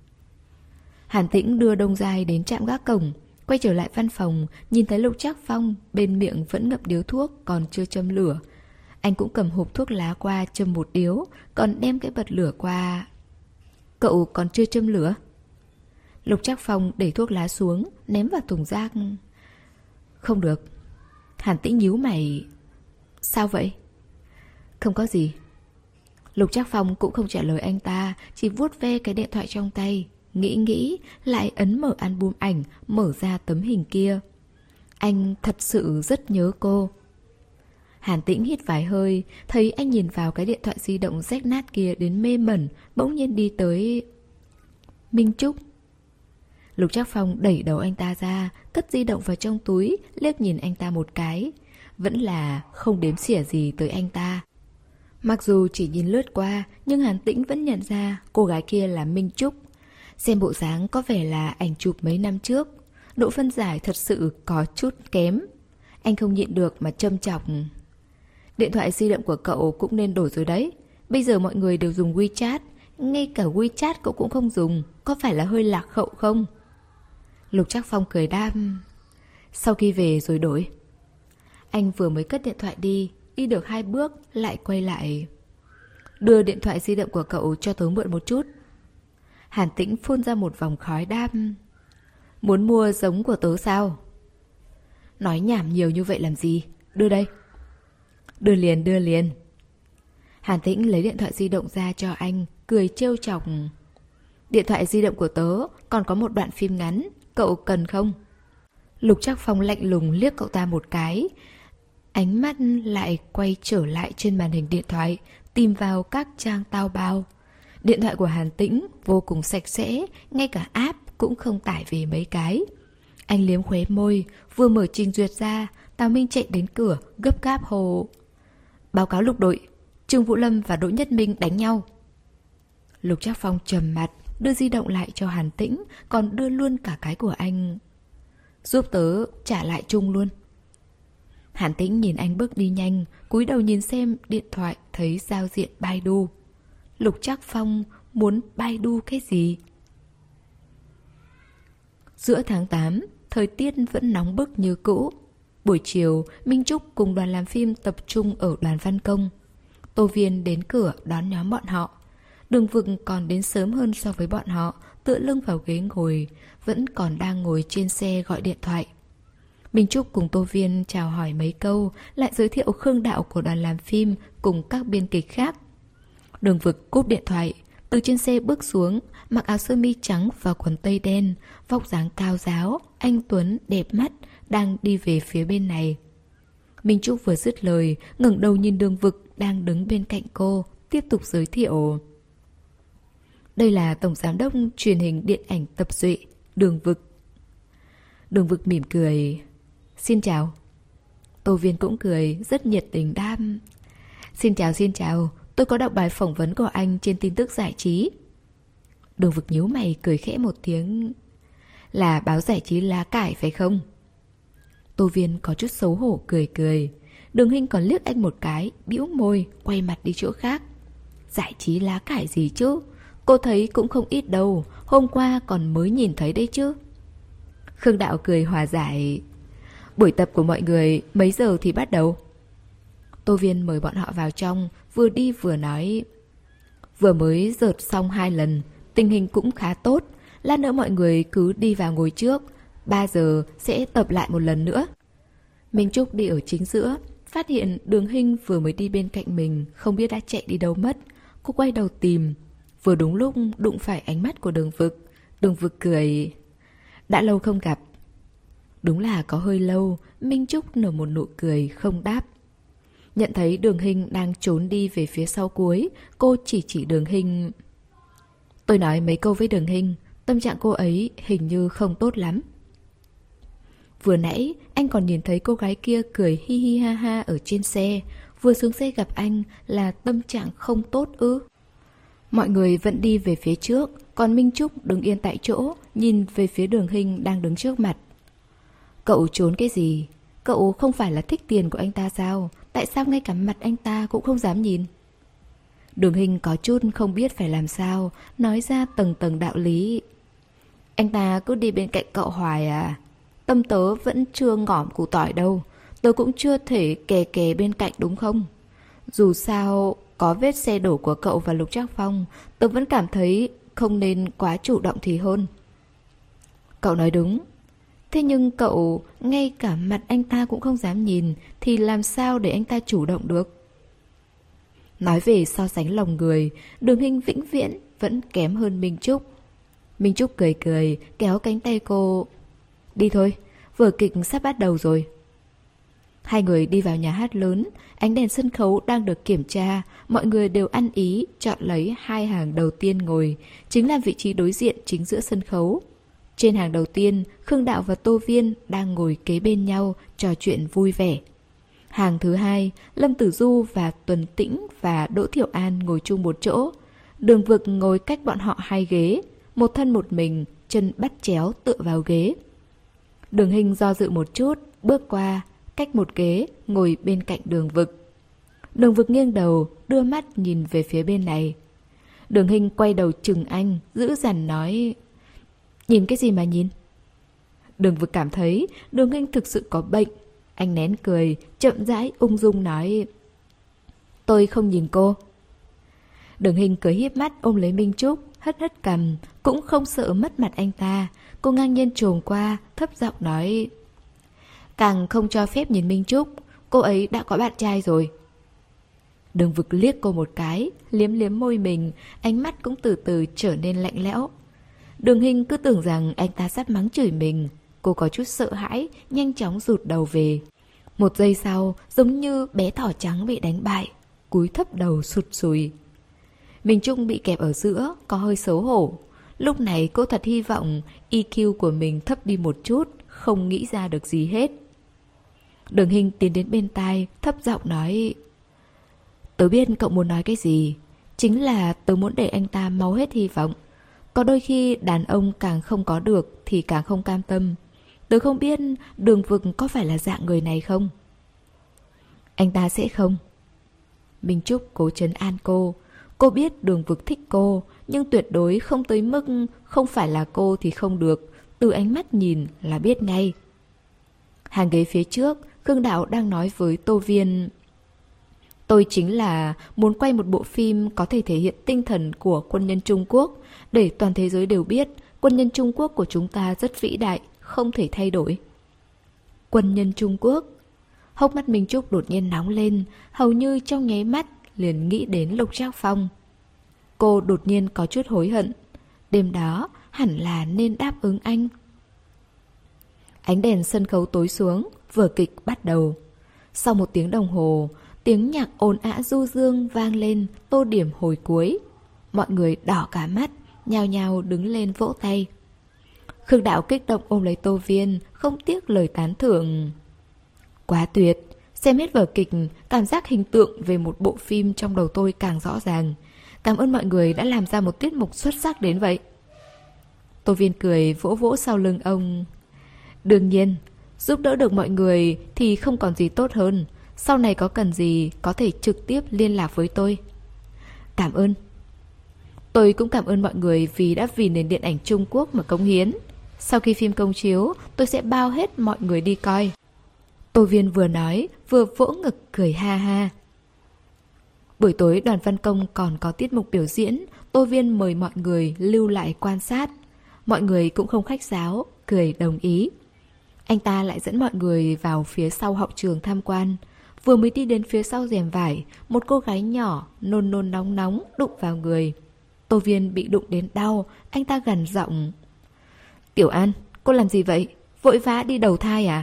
Hàn Tĩnh đưa Đông Giai đến trạm gác cổng, quay trở lại văn phòng, nhìn thấy Lục Trác Phong bên miệng vẫn ngậm điếu thuốc còn chưa châm lửa. Anh cũng cầm hộp thuốc lá qua châm một điếu, còn đem cái bật lửa qua. Cậu còn chưa châm lửa? Lục Trác Phong đẩy thuốc lá xuống, ném vào thùng rác. Không được. Hàn Tĩnh nhíu mày. Sao vậy? Không có gì. Lục Trác Phong cũng không trả lời anh ta, chỉ vuốt ve cái điện thoại trong tay. Nghĩ nghĩ, lại ấn mở album ảnh, mở ra tấm hình kia. Anh thật sự rất nhớ cô. Hàn Tĩnh hít vài hơi, thấy anh nhìn vào cái điện thoại di động rách nát kia đến mê mẩn, bỗng nhiên đi tới. Minh Trúc. Lục Trác Phong đẩy đầu anh ta ra, cất di động vào trong túi, liếc nhìn anh ta một cái. Vẫn là không đếm xỉa gì tới anh ta. Mặc dù chỉ nhìn lướt qua, nhưng Hàn Tĩnh vẫn nhận ra cô gái kia là Minh Trúc. Xem bộ dáng có vẻ là ảnh chụp mấy năm trước. Độ phân giải thật sự có chút kém. Anh không nhịn được mà châm chọc. Điện thoại di động của cậu cũng nên đổi rồi đấy. Bây giờ mọi người đều dùng WeChat, ngay cả WeChat cậu cũng không dùng. Có phải là hơi lạc hậu không? Lục Trác Phong cười đam. Sau khi về rồi đổi. Anh vừa mới cất điện thoại đi, đi được hai bước lại quay lại. Đưa điện thoại di động của cậu cho tớ mượn một chút. Hàn Tĩnh phun ra một vòng khói đam. Muốn mua giống của tớ sao? Nói nhảm nhiều như vậy làm gì? Đưa đây. Đưa liền đưa liền. Hàn Tĩnh lấy điện thoại di động ra cho anh, cười trêu chọc. Điện thoại di động của tớ còn có một đoạn phim ngắn, cậu cần không? Lục Trác Phong lạnh lùng liếc cậu ta một cái. Ánh mắt lại quay trở lại trên màn hình điện thoại, tìm vào các trang tao bao. Điện thoại của Hàn Tĩnh vô cùng sạch sẽ, ngay cả app cũng không tải về mấy cái. Anh liếm khóe môi, vừa mở trình duyệt ra, Tào Minh chạy đến cửa, gấp gáp hô. Báo cáo lục đội, Trương Vũ Lâm và Đỗ Nhất Minh đánh nhau. Lục Trác Phong trầm mặt, đưa di động lại cho Hàn Tĩnh, còn đưa luôn cả cái của anh. Giúp tớ trả lại chung luôn. Hàn Tĩnh nhìn anh bước đi nhanh, cúi đầu nhìn xem điện thoại, thấy giao diện Baidu. Lục Trác Phong muốn Baidu cái gì? Giữa tháng tám, thời tiết vẫn nóng bức như cũ. Buổi chiều, Minh Trúc cùng đoàn làm phim tập trung ở đoàn văn công. Tô Viên đến cửa đón nhóm bọn họ. Đường Vực còn đến sớm hơn so với bọn họ, tựa lưng vào ghế ngồi, vẫn còn đang ngồi trên xe gọi điện thoại. Minh Trúc cùng Tô Viên chào hỏi mấy câu, lại giới thiệu Khương Đạo của đoàn làm phim cùng các biên kịch khác. Đường Vực cúp điện thoại, từ trên xe bước xuống, mặc áo sơ mi trắng và quần tây đen, vóc dáng cao ráo, anh tuấn, đẹp mắt, đang đi về phía bên này. Minh Trúc vừa dứt lời, ngẩng đầu nhìn Đường Vực đang đứng bên cạnh cô, tiếp tục giới thiệu. Đây là tổng giám đốc truyền hình điện ảnh Tập Duệ, Đường Vực. Đường Vực mỉm cười. Xin chào. Tô Viên cũng cười, rất nhiệt tình đam. Xin chào, xin chào. Tôi có đọc bài phỏng vấn của anh trên tin tức giải trí. Đường Vực nhíu mày cười khẽ một tiếng. Là báo giải trí Lá Cải phải không? Tô Viên có chút xấu hổ cười cười. Đường Hinh còn liếc anh một cái, bĩu môi, quay mặt đi chỗ khác. Giải trí Lá Cải gì chứ? Cô thấy cũng không ít đâu, hôm qua còn mới nhìn thấy đấy chứ. Khương Đạo cười hòa giải. Buổi tập của mọi người mấy giờ thì bắt đầu? Tô Viên mời bọn họ vào trong, vừa đi vừa nói. Vừa mới dợt xong hai lần, tình hình cũng khá tốt. Lát nữa mọi người cứ đi vào ngồi trước, ba giờ sẽ tập lại một lần nữa. Minh Trúc đi ở chính giữa, phát hiện Đường Hinh vừa mới đi bên cạnh mình, không biết đã chạy đi đâu mất. Cô quay đầu tìm, vừa đúng lúc đụng phải ánh mắt của Đường Vực. Đường Vực cười. Đã lâu không gặp. Đúng là có hơi lâu. Minh Trúc nở một nụ cười không đáp. Nhận thấy Đường Hinh đang trốn đi về phía sau cuối, cô chỉ chỉ Đường Hinh. Tôi nói mấy câu với Đường Hinh, tâm trạng cô ấy hình như không tốt lắm. Vừa nãy anh còn nhìn thấy cô gái kia cười hi hi ha ha ở trên xe. Vừa xuống xe gặp anh là tâm trạng không tốt ư? Mọi người vẫn đi về phía trước, còn Minh Trúc đứng yên tại chỗ, nhìn về phía Đường Hinh đang đứng trước mặt. Cậu trốn cái gì? Cậu không phải là thích tiền của anh ta sao? Tại sao ngay cả mặt anh ta cũng không dám nhìn? Đường Hinh có chút không biết phải làm sao, nói ra tầng tầng đạo lý. Anh ta cứ đi bên cạnh cậu hoài à? Tâm tớ vẫn chưa ngỏm củ tỏi đâu. Tớ cũng chưa thể kè kè bên cạnh đúng không? Dù sao, có vết xe đổ của cậu và Lục Trác Phong, tớ vẫn cảm thấy không nên quá chủ động thì hơn. Cậu nói đúng. Thế nhưng cậu ngay cả mặt anh ta cũng không dám nhìn, thì làm sao để anh ta chủ động được? Nói về so sánh lòng người, Đường Hinh vĩnh viễn vẫn kém hơn Minh Trúc. Minh Trúc cười cười, kéo cánh tay cô. Đi thôi, vở kịch sắp bắt đầu rồi. Hai người đi vào nhà hát lớn, ánh đèn sân khấu đang được kiểm tra, mọi người đều ăn ý, chọn lấy hai hàng đầu tiên ngồi, chính là vị trí đối diện chính giữa sân khấu. Trên hàng đầu tiên, Khương Đạo và Tô Viên đang ngồi kế bên nhau, trò chuyện vui vẻ. Hàng thứ hai, Lâm Tử Du và Tuấn Tĩnh và Đỗ Thiểu An ngồi chung một chỗ. Đường Vực ngồi cách bọn họ hai ghế, một thân một mình, chân bắt chéo tựa vào ghế. Đường Hinh do dự một chút, bước qua, cách một ghế, ngồi bên cạnh Đường Vực. Đường Vực nghiêng đầu, đưa mắt nhìn về phía bên này. Đường Hinh quay đầu chừng anh, dữ dằn nói. Nhìn cái gì mà nhìn? Đường Vực cảm thấy Đường Hinh thực sự có bệnh. Anh nén cười, chậm rãi ung dung nói. Tôi không nhìn cô. Đường Hinh cười híp mắt ôm lấy Minh Trúc, hất hất cằm, cũng không sợ mất mặt anh ta. Cô ngang nhiên chồm qua, thấp giọng nói. Càng không cho phép nhìn Minh Trúc, cô ấy đã có bạn trai rồi. Đường Vực liếc cô một cái, liếm liếm môi mình, ánh mắt cũng từ từ trở nên lạnh lẽo. Đường Hinh cứ tưởng rằng anh ta sắp mắng chửi mình. Cô có chút sợ hãi, nhanh chóng rụt đầu về. Một giây sau, giống như bé thỏ trắng bị đánh bại, cúi thấp đầu sụt sùi. Minh Trung bị kẹp ở giữa, có hơi xấu hổ. Lúc này cô thật hy vọng e quy của mình thấp đi một chút, không nghĩ ra được gì hết. Đường Hinh tiến đến bên tai, thấp giọng nói: Tớ biết cậu muốn nói cái gì. Chính là tớ muốn để anh ta mau hết hy vọng. Có đôi khi đàn ông càng không có được thì càng không cam tâm. Tớ không biết Đường Vực có phải là dạng người này không? Anh ta sẽ không. Minh Trúc cố trấn an cô. Cô biết Đường Vực thích cô, nhưng tuyệt đối không tới mức không phải là cô thì không được. Từ ánh mắt nhìn là biết ngay. Hàng ghế phía trước, Khương Đạo đang nói với Tô Viên: Tôi chính là muốn quay một bộ phim có thể thể hiện tinh thần của quân nhân Trung Quốc, để toàn thế giới đều biết quân nhân Trung Quốc của chúng ta rất vĩ đại, không thể thay đổi. Quân nhân Trung Quốc. Hốc mắt Minh Trúc đột nhiên nóng lên, hầu như trong nháy mắt liền nghĩ đến Lục Trác Phong. Cô đột nhiên có chút hối hận. Đêm đó hẳn là nên đáp ứng anh. Ánh đèn sân khấu tối xuống, vở kịch bắt đầu. Sau một tiếng đồng hồ, tiếng nhạc ồn ào du dương vang lên, tô điểm hồi cuối. Mọi người đỏ cả mắt, nhao nhao đứng lên vỗ tay. Khương Đạo kích động ôm lấy Tô Viên, không tiếc lời tán thưởng. Quá tuyệt, xem hết vở kịch, cảm giác hình tượng về một bộ phim trong đầu tôi càng rõ ràng. Cảm ơn mọi người đã làm ra một tiết mục xuất sắc đến vậy. Tô Viên cười vỗ vỗ sau lưng ông. Đương nhiên, giúp đỡ được mọi người thì không còn gì tốt hơn. Sau này có cần gì có thể trực tiếp liên lạc với tôi. Cảm ơn. Tôi cũng cảm ơn mọi người vì đã vì nền điện ảnh Trung Quốc mà cống hiến. Sau khi phim công chiếu, tôi sẽ bao hết mọi người đi coi. Tô Viên vừa nói, vừa vỗ ngực cười ha ha. Buổi tối Đoàn Văn Công còn có tiết mục biểu diễn, Tô Viên mời mọi người lưu lại quan sát. Mọi người cũng không khách sáo, cười đồng ý. Anh ta lại dẫn mọi người vào phía sau hậu trường tham quan. Vừa mới đi đến phía sau rèm vải, một cô gái nhỏ nôn nôn nóng nóng đụng vào người. Tô Viên bị đụng đến đau, anh ta gằn giọng: Tiểu An, cô làm gì vậy? Vội vã đi đầu thai à?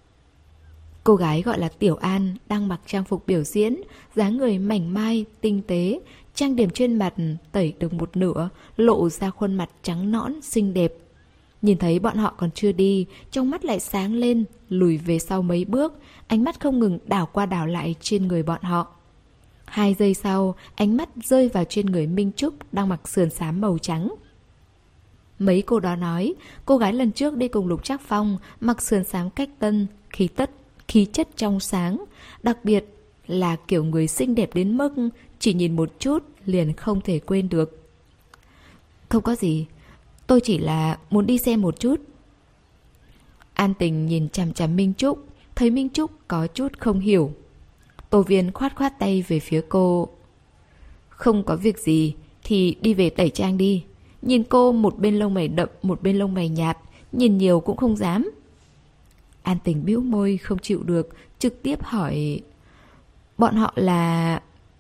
Cô gái gọi là Tiểu An đang mặc trang phục biểu diễn, dáng người mảnh mai, tinh tế, trang điểm trên mặt tẩy được một nửa, lộ ra khuôn mặt trắng nõn, xinh đẹp. Nhìn thấy bọn họ còn chưa đi, trong mắt lại sáng lên, lùi về sau mấy bước, ánh mắt không ngừng đảo qua đảo lại trên người bọn họ. Hai giây sau, ánh mắt rơi vào trên người Minh Trúc đang mặc sườn xám màu trắng. Mấy cô đó nói, cô gái lần trước đi cùng Lục Trác Phong, mặc sườn xám cách tân, khí tất, khí chất trong sáng, đặc biệt là kiểu người xinh đẹp đến mức chỉ nhìn một chút liền không thể quên được. Không có gì, tôi chỉ là muốn đi xem một chút. An Tình nhìn chằm chằm Minh Trúc, thấy Minh Trúc có chút không hiểu. Tô Viên khoát khoát tay về phía cô. Không có việc gì thì đi về tẩy trang đi. Nhìn cô một bên lông mày đậm, một bên lông mày nhạt, nhìn nhiều cũng không dám. An Tình bĩu môi không chịu được, trực tiếp hỏi: Bọn họ là...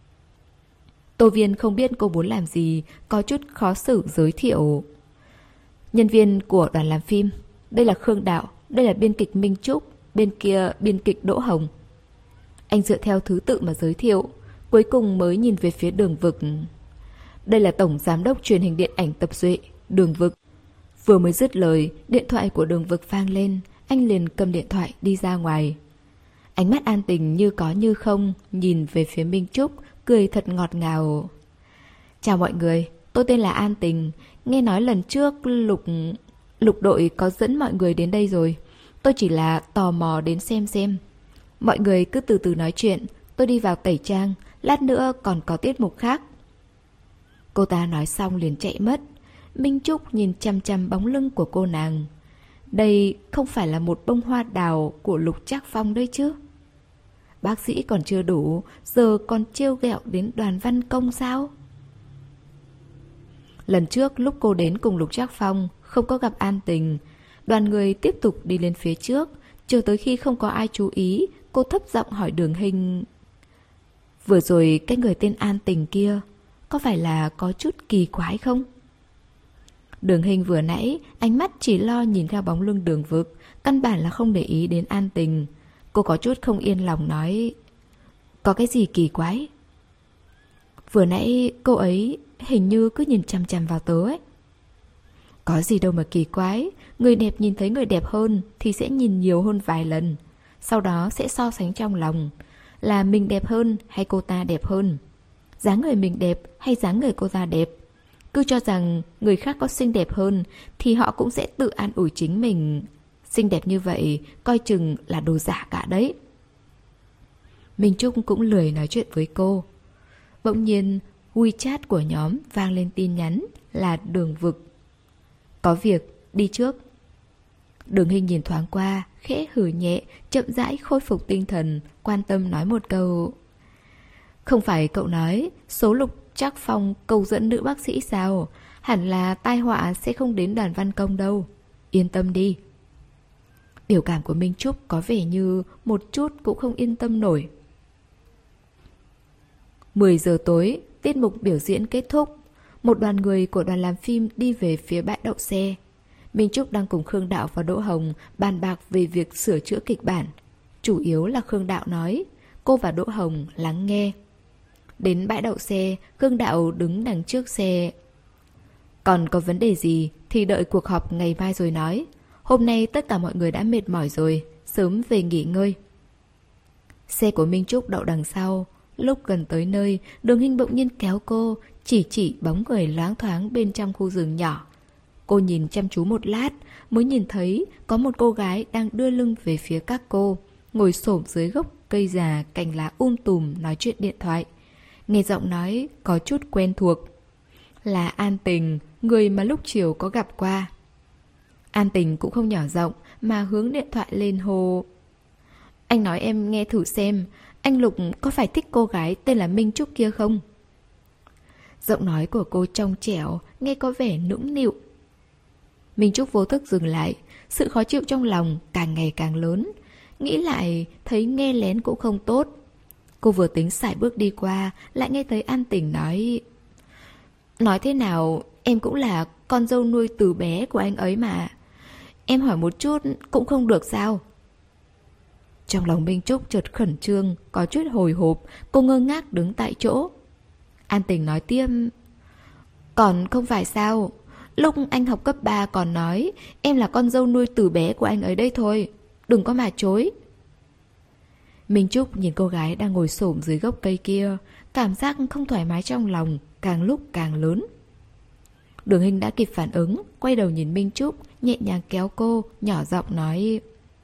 Tô Viên không biết cô muốn làm gì, có chút khó xử giới thiệu: Nhân viên của đoàn làm phim. Đây là Khương Đạo, đây là biên kịch Minh Trúc, bên kia biên kịch Đỗ Hồng. Anh dựa theo thứ tự mà giới thiệu, cuối cùng mới nhìn về phía Đường Vực. Đây là tổng giám đốc truyền hình điện ảnh Tập Duệ, Đường Vực. Vừa mới dứt lời, điện thoại của Đường Vực vang lên, anh liền cầm điện thoại đi ra ngoài. Ánh mắt An Tình như có như không, nhìn về phía Minh Trúc, cười thật ngọt ngào. Chào mọi người, tôi tên là An Tình. Nghe nói lần trước Lục... Lục đội có dẫn mọi người đến đây rồi. Tôi chỉ là tò mò đến xem xem. Mọi người cứ từ từ nói chuyện, tôi đi vào tẩy trang, lát nữa còn có tiết mục khác. Cô ta nói xong liền chạy mất. Minh Trúc nhìn chăm chăm bóng lưng của cô nàng. Đây không phải là một bông hoa đào của Lục Trác Phong đấy chứ. Bác sĩ còn chưa đủ, giờ còn trêu ghẹo đến Đoàn Văn Công sao? Lần trước lúc cô đến cùng Lục Trác Phong, không có gặp An Tình. Đoàn người tiếp tục đi lên phía trước, chờ tới khi không có ai chú ý, cô thấp giọng hỏi Đường Hinh: Vừa rồi cái người tên An Tình kia có phải là có chút kỳ quái không? Đường Hinh vừa nãy ánh mắt chỉ lo nhìn theo bóng lưng Đường Vực, căn bản là không để ý đến An Tình. Cô có chút không yên lòng nói: có cái gì kỳ quái? Vừa nãy cô ấy hình như cứ nhìn chằm chằm vào tớ ấy. Có gì đâu mà kỳ quái. Người đẹp nhìn thấy người đẹp hơn thì sẽ nhìn nhiều hơn vài lần, sau đó sẽ so sánh trong lòng là mình đẹp hơn hay cô ta đẹp hơn, dáng người mình đẹp hay dáng người cô ta đẹp. Cứ cho rằng người khác có xinh đẹp hơn thì họ cũng sẽ tự an ủi chính mình: xinh đẹp như vậy coi chừng là đồ giả cả đấy. Minh Trúc cũng lười nói chuyện với cô. Bỗng nhiên WeChat của nhóm vang lên tin nhắn là Đường Vực: có việc, đi trước. Đường Hinh nhìn thoáng qua, khẽ hừ nhẹ, chậm rãi khôi phục tinh thần, quan tâm nói một câu: không phải cậu nói số Lục Trác Phong cầu dẫn nữ bác sĩ sao? Hẳn là tai họa sẽ không đến Đoàn Văn Công đâu. Yên tâm đi. Biểu cảm của Minh Trúc có vẻ như một chút cũng không yên tâm nổi. mười giờ tối, tiết mục biểu diễn kết thúc. Một đoàn người của đoàn làm phim đi về phía bãi đậu xe. Minh Trúc đang cùng Khương Đạo và Đỗ Hồng bàn bạc về việc sửa chữa kịch bản. Chủ yếu là Khương Đạo nói, cô và Đỗ Hồng lắng nghe. Đến bãi đậu xe, Khương Đạo đứng đằng trước xe. Còn có vấn đề gì thì đợi cuộc họp ngày mai rồi nói. Hôm nay tất cả mọi người đã mệt mỏi rồi, sớm về nghỉ ngơi. Xe của Minh Trúc đậu đằng sau. Lúc gần tới nơi, Đường Hinh bỗng nhiên kéo cô, chỉ chỉ bóng người loáng thoáng bên trong khu rừng nhỏ. Cô nhìn chăm chú một lát, mới nhìn thấy có một cô gái đang đưa lưng về phía các cô, ngồi xổm dưới gốc cây già cành lá um tùm nói chuyện điện thoại. Nghe giọng nói có chút quen thuộc. Là An Tình, người mà lúc chiều có gặp qua. An Tình cũng không nhỏ giọng mà hướng điện thoại lên hô: anh nói em nghe thử xem, anh Lục có phải thích cô gái tên là Minh Trúc kia không? Giọng nói của cô trong trẻo, nghe có vẻ nũng nịu. Minh Trúc vô thức dừng lại, sự khó chịu trong lòng càng ngày càng lớn. Nghĩ lại thấy nghe lén cũng không tốt. Cô vừa tính sải bước đi qua, lại nghe thấy An Tình nói: nói thế nào em cũng là con dâu nuôi từ bé của anh ấy mà. Em hỏi một chút cũng không được sao? Trong lòng Minh Trúc chợt khẩn trương, có chút hồi hộp, cô ngơ ngác đứng tại chỗ. An Tình nói tiếp: còn không phải sao? Lúc anh học cấp ba còn nói em là con dâu nuôi từ bé của anh ấy đây thôi, đừng có mà chối. Minh Trúc nhìn cô gái đang ngồi xổm dưới gốc cây kia, cảm giác không thoải mái trong lòng càng lúc càng lớn. Đường Hinh đã kịp phản ứng, quay đầu nhìn Minh Trúc, nhẹ nhàng kéo cô, nhỏ giọng nói: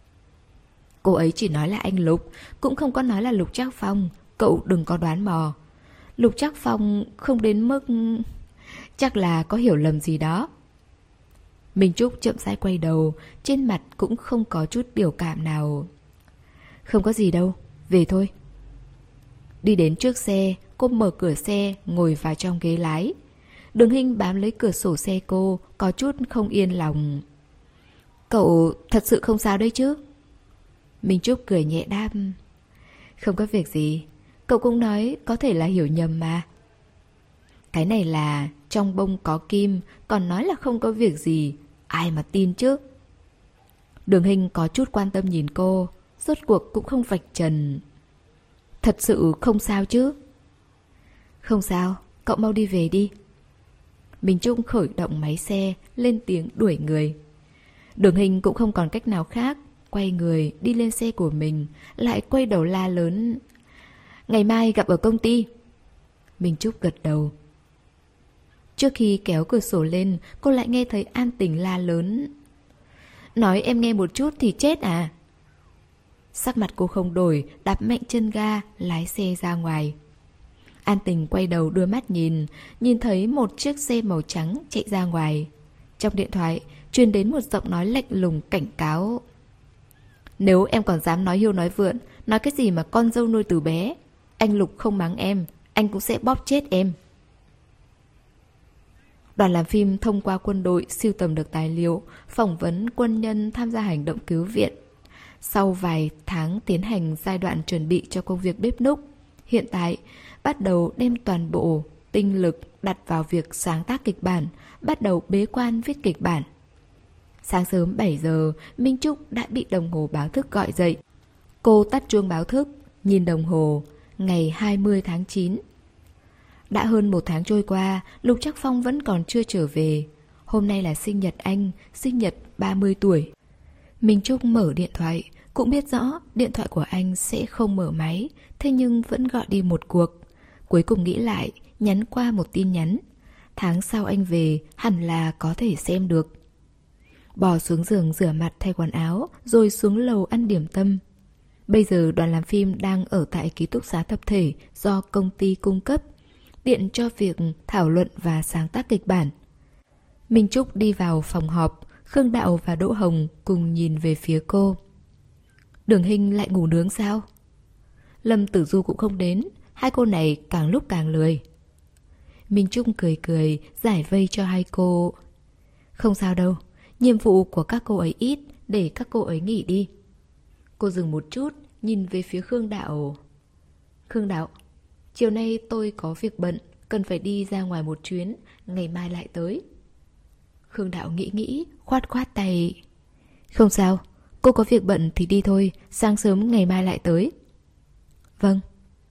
cô ấy chỉ nói là anh Lục, cũng không có nói là Lục Trác Phong, cậu đừng có đoán mò. Lục Trác Phong không đến mức... chắc là có hiểu lầm gì đó. Minh Trúc chậm rãi quay đầu, trên mặt cũng không có chút biểu cảm nào. Không có gì đâu, về thôi. Đi đến trước xe, cô mở cửa xe, ngồi vào trong ghế lái. Đường Hinh bám lấy cửa sổ xe cô, có chút không yên lòng. Cậu thật sự không sao đấy chứ? Minh Trúc cười nhẹ đáp: không có việc gì, cậu cũng nói có thể là hiểu nhầm mà. Cái này là trong bông có kim, còn nói là không có việc gì, ai mà tin chứ? Đường Hinh có chút quan tâm nhìn cô, rốt cuộc cũng không vạch trần. Thật sự không sao chứ? Không sao, cậu mau đi về đi. Minh Trúc khởi động máy xe, lên tiếng đuổi người. Đường Hinh cũng không còn cách nào khác, quay người đi lên xe của mình, lại quay đầu la lớn: ngày mai gặp ở công ty. Minh Trúc gật đầu. Trước khi kéo cửa sổ lên, cô lại nghe thấy An Tình la lớn: nói em nghe một chút thì chết à? Sắc mặt cô không đổi, đạp mạnh chân ga, lái xe ra ngoài. An Tình quay đầu đưa mắt nhìn, nhìn thấy một chiếc xe màu trắng chạy ra ngoài. Trong điện thoại truyền đến một giọng nói lạnh lùng cảnh cáo: nếu em còn dám nói hiêu nói vượn, nói cái gì mà con dâu nuôi từ bé, anh Lục không mắng em, anh cũng sẽ bóp chết em. Đoàn làm phim thông qua quân đội sưu tầm được tài liệu, phỏng vấn quân nhân tham gia hành động cứu viện. Sau vài tháng tiến hành giai đoạn chuẩn bị cho công việc bếp núc, Hiện tại, bắt đầu đem toàn bộ tinh lực đặt vào việc sáng tác kịch bản, bắt đầu bế quan viết kịch bản. Sáng sớm bảy giờ, Minh Trúc đã bị đồng hồ báo thức gọi dậy. Cô tắt chuông báo thức, nhìn đồng hồ, ngày hai mươi tháng chín. Đã hơn một tháng trôi qua, Lục Trác Phong vẫn còn chưa trở về. Hôm nay là sinh nhật anh, sinh nhật ba mươi tuổi. Minh Trúc mở điện thoại, cũng biết rõ điện thoại của anh sẽ không mở máy, thế nhưng vẫn gọi đi một cuộc. Cuối cùng nghĩ lại, nhắn qua một tin nhắn. Tháng sau anh về, hẳn là có thể xem được. Bò xuống giường rửa mặt thay quần áo, rồi xuống lầu ăn điểm tâm. Bây giờ đoàn làm phim đang ở tại ký túc xá tập thể do công ty cung cấp, tiện cho việc thảo luận và sáng tác kịch bản. Minh Trúc đi vào phòng họp, Khương Đạo và Đỗ Hồng cùng nhìn về phía cô. Đường Hinh lại ngủ nướng sao? Lâm Tử Du cũng không đến, hai cô này càng lúc càng lười. Minh Trúc cười cười, giải vây cho hai cô. Không sao đâu, nhiệm vụ của các cô ấy ít, để các cô ấy nghỉ đi. Cô dừng một chút, nhìn về phía Khương Đạo. Khương Đạo, chiều nay tôi có việc bận, cần phải đi ra ngoài một chuyến, ngày mai lại tới. Khương Đạo nghĩ nghĩ, khoát khoát tay. Không sao, cô có việc bận thì đi thôi, sáng sớm ngày mai lại tới. Vâng.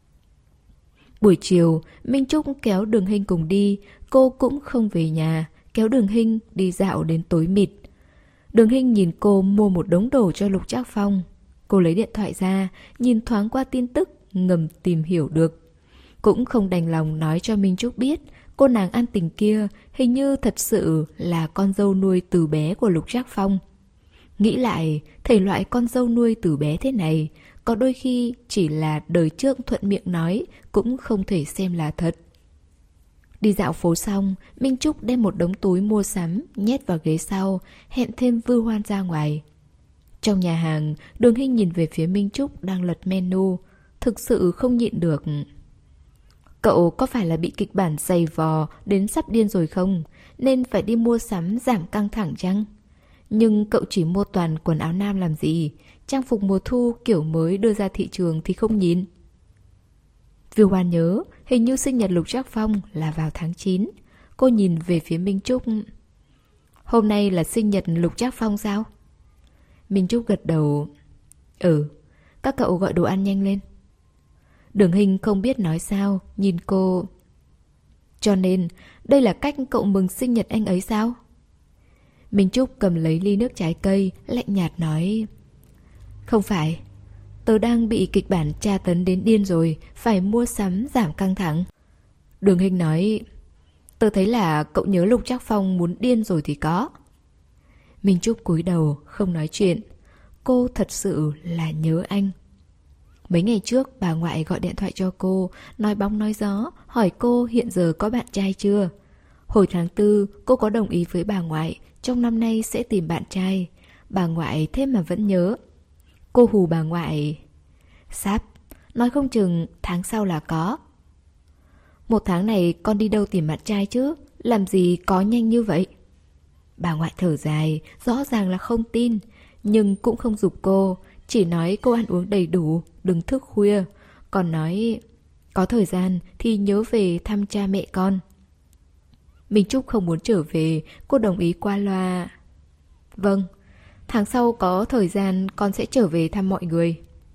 Buổi chiều, Minh Trúc kéo Đường Hinh cùng đi, cô cũng không về nhà, kéo Đường Hinh đi dạo đến tối mịt. Đường Hinh nhìn cô mua một đống đồ cho Lục Trác Phong. Cô lấy điện thoại ra, nhìn thoáng qua tin tức, ngầm tìm hiểu được. Cũng không đành lòng nói cho Minh Trúc biết, cô nàng ăn tình kia hình như thật sự là con dâu nuôi từ bé của Lục Trác Phong. Nghĩ lại, thể loại con dâu nuôi từ bé thế này, có đôi khi chỉ là đời trước thuận miệng nói, cũng không thể xem là thật. Đi dạo phố xong, Minh Trúc đem một đống túi mua sắm, nhét vào ghế sau, hẹn thêm Vư Hoan ra ngoài. Trong nhà hàng, Đường Hinh nhìn về phía Minh Trúc đang lật menu, thực sự không nhịn được. Cậu có phải là bị kịch bản dày vò đến sắp điên rồi không? Nên phải đi mua sắm giảm căng thẳng chăng? Nhưng cậu chỉ mua toàn quần áo nam làm gì? Trang phục mùa thu kiểu mới đưa ra thị trường thì không nhìn. Vư Hoan nhớ, hình như sinh nhật Lục Trác Phong là vào tháng chín. Cô nhìn về phía Minh Trúc. Hôm nay là sinh nhật Lục Trác Phong sao? Minh Trúc gật đầu. Ừ, các cậu gọi đồ ăn nhanh lên. Đường Hinh không biết nói sao, nhìn cô. Cho nên, đây là cách cậu mừng sinh nhật anh ấy sao? Minh Trúc cầm lấy ly nước trái cây, lạnh nhạt nói. Không phải, tớ đang bị kịch bản tra tấn đến điên rồi, phải mua sắm giảm căng thẳng. Đường Hinh nói. Tớ thấy là cậu nhớ Lục Trác Phong muốn điên rồi thì có. Minh Trúc cúi đầu, không nói chuyện. Cô thật sự là nhớ anh. Mấy ngày trước, bà ngoại gọi điện thoại cho cô, nói bóng nói gió, hỏi cô hiện giờ có bạn trai chưa. Hồi tháng tư, cô có đồng ý với bà ngoại, trong năm nay sẽ tìm bạn trai. Bà ngoại thế mà vẫn nhớ. Cô hù bà ngoại. Sắp, nói không chừng tháng sau là có. Một tháng này con đi đâu tìm bạn trai chứ, làm gì có nhanh như vậy? Bà ngoại thở dài, rõ ràng là không tin, nhưng cũng không giục cô, chỉ nói cô ăn uống đầy đủ, đừng thức khuya. Còn nói, có thời gian thì nhớ về thăm cha mẹ con. Minh Trúc không muốn trở về, cô đồng ý qua loa. Vâng, tháng sau có thời gian con sẽ trở về thăm mọi người.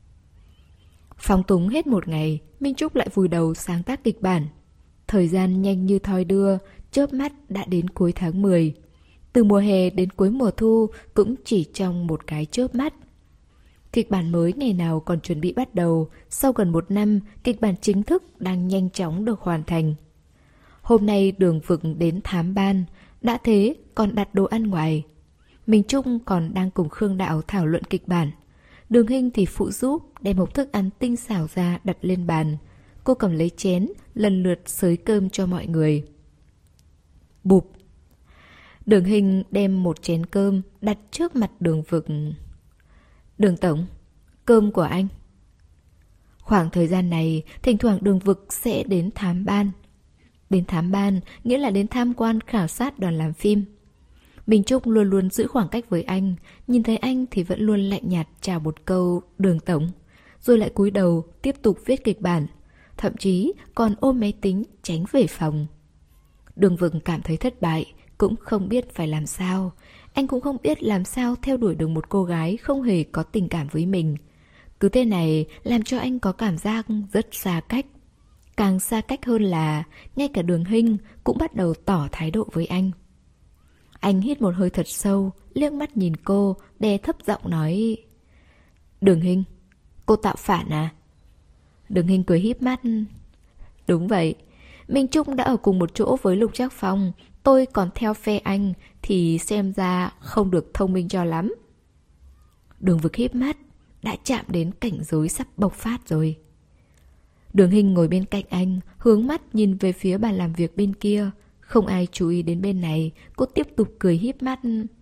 Phóng túng hết một ngày, Minh Trúc lại vùi đầu sáng tác kịch bản. Thời gian nhanh như thoi đưa, chớp mắt đã đến cuối tháng mười. Từ mùa hè đến cuối mùa thu cũng chỉ trong một cái chớp mắt. Kịch bản mới ngày nào còn chuẩn bị bắt đầu, sau gần một năm, kịch bản chính thức đang nhanh chóng được hoàn thành. Hôm nay Đường Vực đến thám ban, đã thế còn đặt đồ ăn ngoài. Minh Trúc còn đang cùng Khương Đạo thảo luận kịch bản. Đường Hinh thì phụ giúp đem hộp thức ăn tinh xảo ra đặt lên bàn. Cô cầm lấy chén, lần lượt xới cơm cho mọi người. Bụp. Đường Hinh đem một chén cơm đặt trước mặt Đường Vực. Đường Tổng, cơm của anh. Khoảng thời gian này, thỉnh thoảng Đường Vực sẽ đến thám ban. Đến thám ban nghĩa là đến tham quan khảo sát đoàn làm phim. Minh Trúc luôn luôn giữ khoảng cách với anh, nhìn thấy anh thì vẫn luôn lạnh nhạt chào một câu Đường Tổng, rồi lại cúi đầu tiếp tục viết kịch bản. thậm chí còn ôm máy tính tránh về phòng. Đường Vực cảm thấy thất bại, cũng không biết phải làm sao. Anh cũng không biết làm sao theo đuổi được một cô gái không hề có tình cảm với mình. Cứ thế này làm cho anh có cảm giác rất xa cách. Càng xa cách hơn là ngay cả Đường Hinh cũng bắt đầu tỏ thái độ với anh. Anh hít một hơi thật sâu, liếc mắt nhìn cô, đè thấp giọng nói: Đường Hinh, cô tạo phản à? Đường Hinh cười híp mắt: Đúng vậy, Minh Trúc đã ở cùng một chỗ với Lục Trác Phong, tôi còn theo phe anh thì xem ra không được thông minh cho lắm. Đường Vực híp mắt, đã chạm đến cảnh giới sắp bộc phát rồi. Đường Hinh ngồi bên cạnh anh, hướng mắt nhìn về phía bàn làm việc bên kia. Không ai chú ý đến bên này, cô tiếp tục cười híp mắt.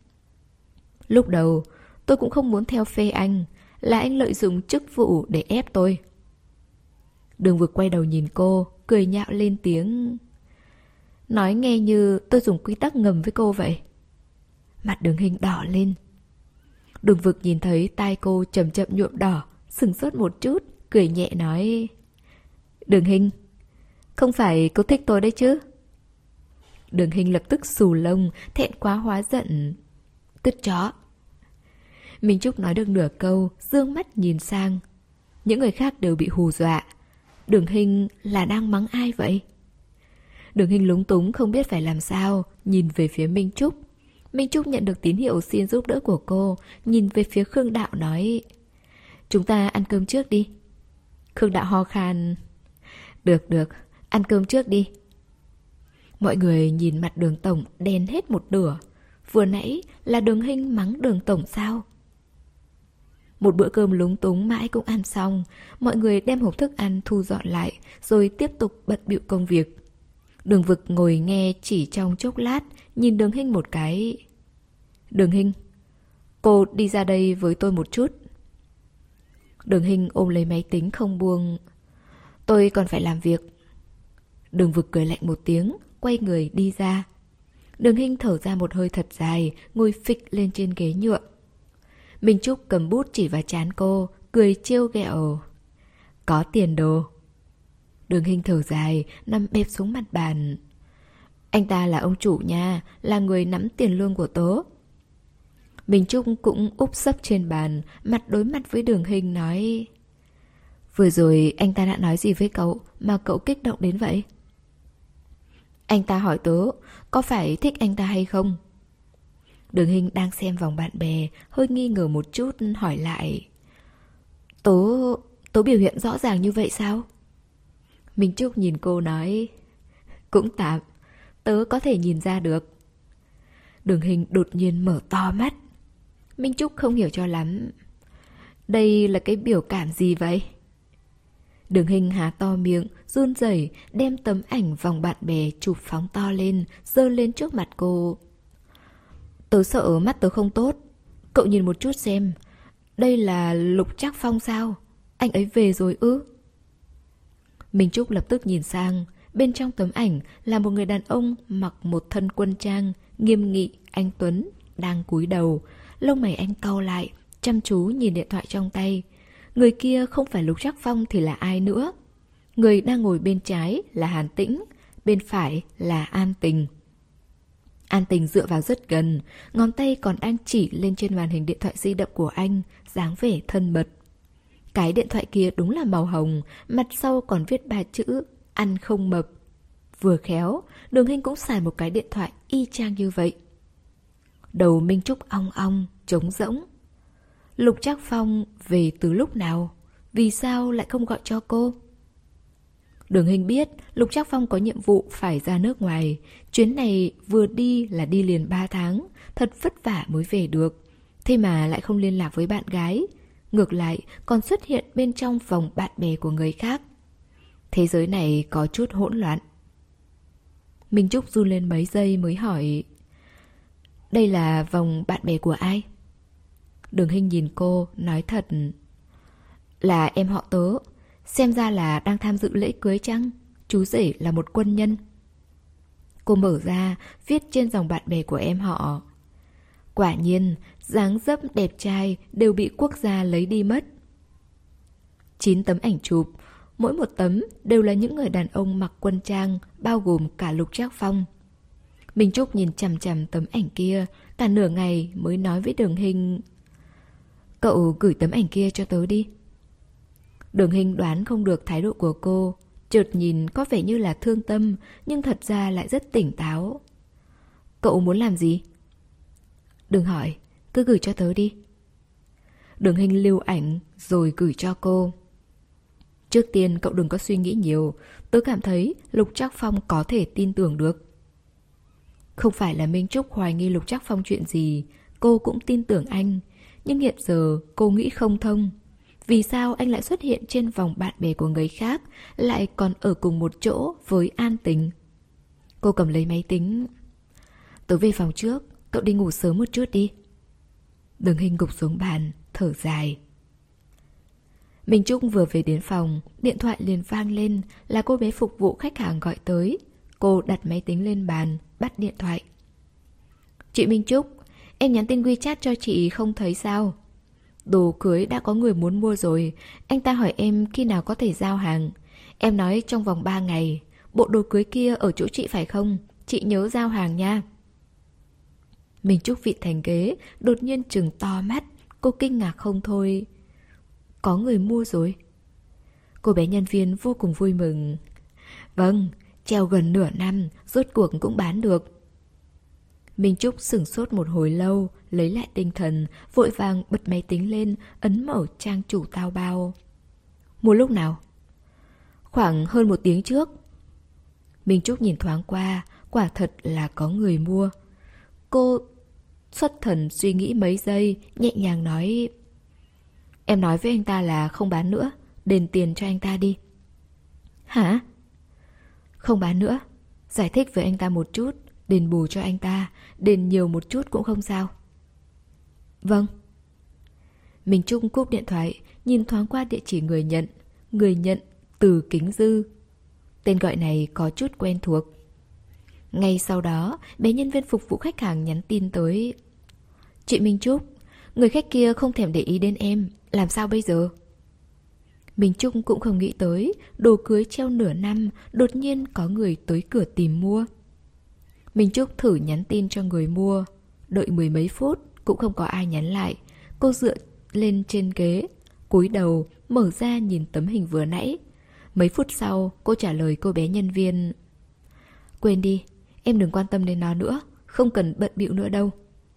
Lúc đầu, tôi cũng không muốn theo phe anh, là anh lợi dụng chức vụ để ép tôi. Đường Vực quay đầu nhìn cô, cười nhạo lên tiếng: Nói nghe như tôi dùng quy tắc ngầm với cô vậy. Mặt Đường Hinh đỏ lên. Đường Vực nhìn thấy tai cô chậm chậm nhuộm đỏ, sửng sốt một chút, cười nhẹ nói: Đường Hinh, không phải cô thích tôi đấy chứ? Đường Hinh lập tức xù lông, thẹn quá hóa giận: Cứt chó. Minh Trúc nói được nửa câu, dương mắt nhìn sang. Những người khác đều bị hù dọa. Đường Hinh là đang mắng ai vậy? Đường Hinh lúng túng không biết phải làm sao, nhìn về phía Minh Trúc. Minh Trúc nhận được tín hiệu xin giúp đỡ của cô, nhìn về phía Khương Đạo nói: Chúng ta ăn cơm trước đi. Khương Đạo ho khan: Được được, ăn cơm trước đi. Mọi người nhìn mặt Đường Tổng đen hết một nửa. Vừa nãy là Đường Hinh mắng Đường Tổng sao? Một bữa cơm lúng túng mãi cũng ăn xong. Mọi người đem hộp thức ăn thu dọn lại, rồi tiếp tục bận bịu công việc. Đường Vực ngồi nghe chỉ trong chốc lát, nhìn Đường Hinh một cái. Đường Hinh, cô đi ra đây với tôi một chút. Đường Hinh ôm lấy máy tính không buông. Tôi còn phải làm việc. Đường Vực cười lạnh một tiếng, quay người đi ra. Đường Hinh thở ra một hơi thật dài, ngồi phịch lên trên ghế nhựa. Minh Trúc cầm bút chỉ vào trán cô, cười trêu ghẹo: Có tiền đồ. Đường Hinh thở dài, nằm bẹp xuống mặt bàn. Anh ta là ông chủ nha, là người nắm tiền lương của tớ. Minh Trúc cũng úp sấp trên bàn, mặt đối mặt với Đường Hinh nói: Vừa rồi anh ta đã nói gì với cậu mà cậu kích động đến vậy? Anh ta hỏi tớ có phải thích anh ta hay không. Đường Hinh đang xem vòng bạn bè, hơi nghi ngờ một chút, hỏi lại: Tớ... tớ biểu hiện rõ ràng như vậy sao? Minh Trúc nhìn cô nói: Cũng tạm, tớ có thể nhìn ra được. Đường Hinh đột nhiên mở to mắt. Minh Trúc không hiểu cho lắm. Đây là cái biểu cảm gì vậy? Đường Hinh há to miệng, run rẩy đem tấm ảnh vòng bạn bè chụp phóng to lên, giơ lên trước mặt cô. Tớ sợ mắt tớ không tốt. Cậu nhìn một chút xem. Đây là Lục Trác Phong sao? Anh ấy về rồi ư? Minh Trúc lập tức nhìn sang. Bên trong tấm ảnh là một người đàn ông mặc một thân quân trang, nghiêm nghị, anh tuấn, đang cúi đầu. Lông mày anh cau lại, chăm chú nhìn điện thoại trong tay. Người kia không phải Lục Trác Phong thì là ai nữa? Người đang ngồi bên trái là Hàn Tĩnh, bên phải là An Tình. An Tình dựa vào rất gần, ngón tay còn đang chỉ lên trên màn hình điện thoại di động của anh, dáng vẻ thân mật. Cái điện thoại kia đúng là màu hồng, mặt sau còn viết ba chữ ăn không mập. Vừa khéo, Đường Hinh cũng xài một cái điện thoại y chang như vậy. Đầu Minh Trúc ong ong, trống rỗng. Lục Trác Phong về từ lúc nào? Vì sao lại không gọi cho cô? Đường Hinh biết Lục Trác Phong có nhiệm vụ phải ra nước ngoài. Chuyến này vừa đi là đi liền ba tháng, thật vất vả mới về được. Thế mà lại không liên lạc với bạn gái. Ngược lại còn xuất hiện bên trong vòng bạn bè của người khác. Thế giới này có chút hỗn loạn. Minh Trúc run lên mấy giây mới hỏi: Đây là vòng bạn bè của ai? Đường Hinh nhìn cô, nói thật: Là em họ tớ. Xem ra là đang tham dự lễ cưới chăng? Chú rể là một quân nhân. Cô mở ra, viết trên dòng bạn bè của em họ. Quả nhiên, dáng dấp đẹp trai đều bị quốc gia lấy đi mất. Chín tấm ảnh chụp, mỗi một tấm đều là những người đàn ông mặc quân trang, bao gồm cả Lục Trác Phong. Minh Trúc nhìn chằm chằm tấm ảnh kia, cả nửa ngày mới nói với Đường Hinh: "Cậu gửi tấm ảnh kia cho tớ đi." Đường Hinh đoán không được thái độ của cô, chợt nhìn có vẻ như là thương tâm, nhưng thật ra lại rất tỉnh táo. "Cậu muốn làm gì?" "Đừng hỏi, cứ gửi cho tớ đi." Đường Hinh lưu ảnh rồi gửi cho cô. "Trước tiên cậu đừng có suy nghĩ nhiều, tớ cảm thấy Lục Trác Phong có thể tin tưởng được." Không phải là Minh Trúc hoài nghi Lục Trác Phong chuyện gì, cô cũng tin tưởng anh. Nhưng hiện giờ cô nghĩ không thông. Vì sao anh lại xuất hiện trên vòng bạn bè của người khác, lại còn ở cùng một chỗ với An Tình? Cô cầm lấy máy tính. "Tớ về phòng trước, cậu đi ngủ sớm một chút đi." Đường Hinh gục xuống bàn, thở dài. Minh Trúc vừa về đến phòng, điện thoại liền vang lên, là cô bé phục vụ khách hàng gọi tới. Cô đặt máy tính lên bàn, bắt điện thoại. "Chị Minh Trúc, em nhắn tin WeChat cho chị không thấy sao? Đồ cưới đã có người muốn mua rồi, anh ta hỏi em khi nào có thể giao hàng. Em nói trong vòng ba ngày, bộ đồ cưới kia ở chỗ chị phải không? Chị nhớ giao hàng nha." Minh Trúc vịn thành ghế, đột nhiên trừng to mắt, cô kinh ngạc không thôi. "Có người mua rồi?" Cô bé nhân viên vô cùng vui mừng. "Vâng, treo gần nửa năm, rốt cuộc cũng bán được." Minh Trúc sửng sốt một hồi lâu, lấy lại tinh thần, vội vàng bật máy tính lên, ấn mở trang chủ tao bao. "Mua lúc nào?" "Khoảng hơn một tiếng trước." Minh Trúc nhìn thoáng qua, quả thật là có người mua. Cô xuất thần suy nghĩ mấy giây, nhẹ nhàng nói: "Em nói với anh ta là không bán nữa, đền tiền cho anh ta đi." "Hả?" "Không bán nữa, giải thích với anh ta một chút, đền bù cho anh ta, đền nhiều một chút cũng không sao." "Vâng." Minh Trung cúp điện thoại, nhìn thoáng qua địa chỉ người nhận. Người nhận Từ Kính Dư. Tên gọi này có chút quen thuộc. Ngay sau đó, bé nhân viên phục vụ khách hàng nhắn tin tới: "Chị Minh Trúc, người khách kia không thèm để ý đến em, làm sao bây giờ?" Minh Trúc cũng không nghĩ tới, đồ cưới treo nửa năm, đột nhiên có người tới cửa tìm mua. Minh Trúc thử nhắn tin cho người mua, đợi mười mấy phút cũng không có ai nhắn lại. Cô dựa lên trên ghế, cúi đầu mở ra nhìn tấm hình vừa nãy. Mấy phút sau, cô trả lời cô bé nhân viên: "Quên đi, em đừng quan tâm đến nó nữa, không cần bận bịu nữa đâu."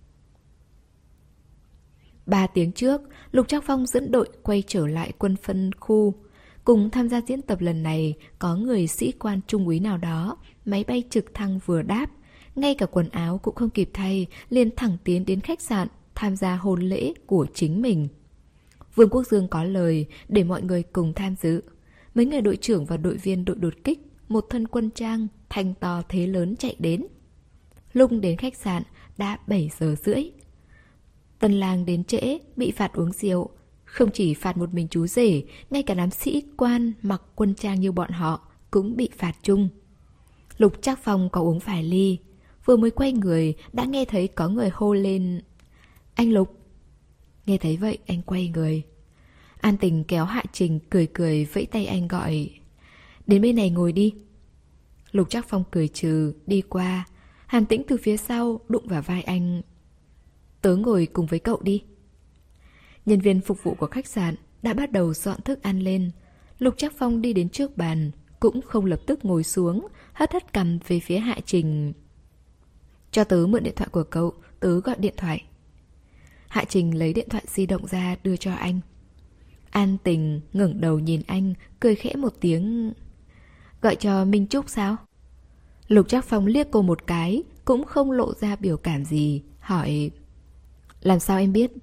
Ba tiếng trước, Lục Trác Phong dẫn đội quay trở lại quân phân khu. Cùng tham gia diễn tập lần này có người sĩ quan trung úy nào đó, máy bay trực thăng vừa đáp, ngay cả quần áo cũng không kịp thay, liền thẳng tiến đến khách sạn tham gia hôn lễ của chính mình. Vương Quốc Dương có lời để mọi người cùng tham dự. Mấy người đội trưởng và đội viên đội đột kích, một thân quân trang, thanh to thế lớn chạy đến. Lúc đến khách sạn đã bảy giờ rưỡi. Tân lang đến trễ, bị phạt uống rượu. Không chỉ phạt một mình chú rể, ngay cả đám sĩ quan mặc quân trang như bọn họ cũng bị phạt chung. Lục Trác Phong có uống vài ly, vừa mới quay người đã nghe thấy có người hô lên: "Anh Lục!" Nghe thấy vậy anh quay người. An Tình kéo Hạ Trình cười cười vẫy tay anh gọi: "Đến bên này ngồi đi." Lục Trác Phong cười trừ đi qua. Hàn Tĩnh từ phía sau đụng vào vai anh: "Tớ ngồi cùng với cậu đi." Nhân viên phục vụ của khách sạn đã bắt đầu dọn thức ăn lên. Lục Trác Phong đi đến trước bàn, cũng không lập tức ngồi xuống, hất hất cằm về phía Hạ Trình: "Cho tớ mượn điện thoại của cậu, tớ gọi điện thoại." Hạ Trình lấy điện thoại di động ra đưa cho anh. An Tình ngẩng đầu nhìn anh, cười khẽ một tiếng: "Gọi cho Minh Trúc sao?" Lục Trác Phong liếc cô một cái, cũng không lộ ra biểu cảm gì, hỏi: "Làm sao em biết?"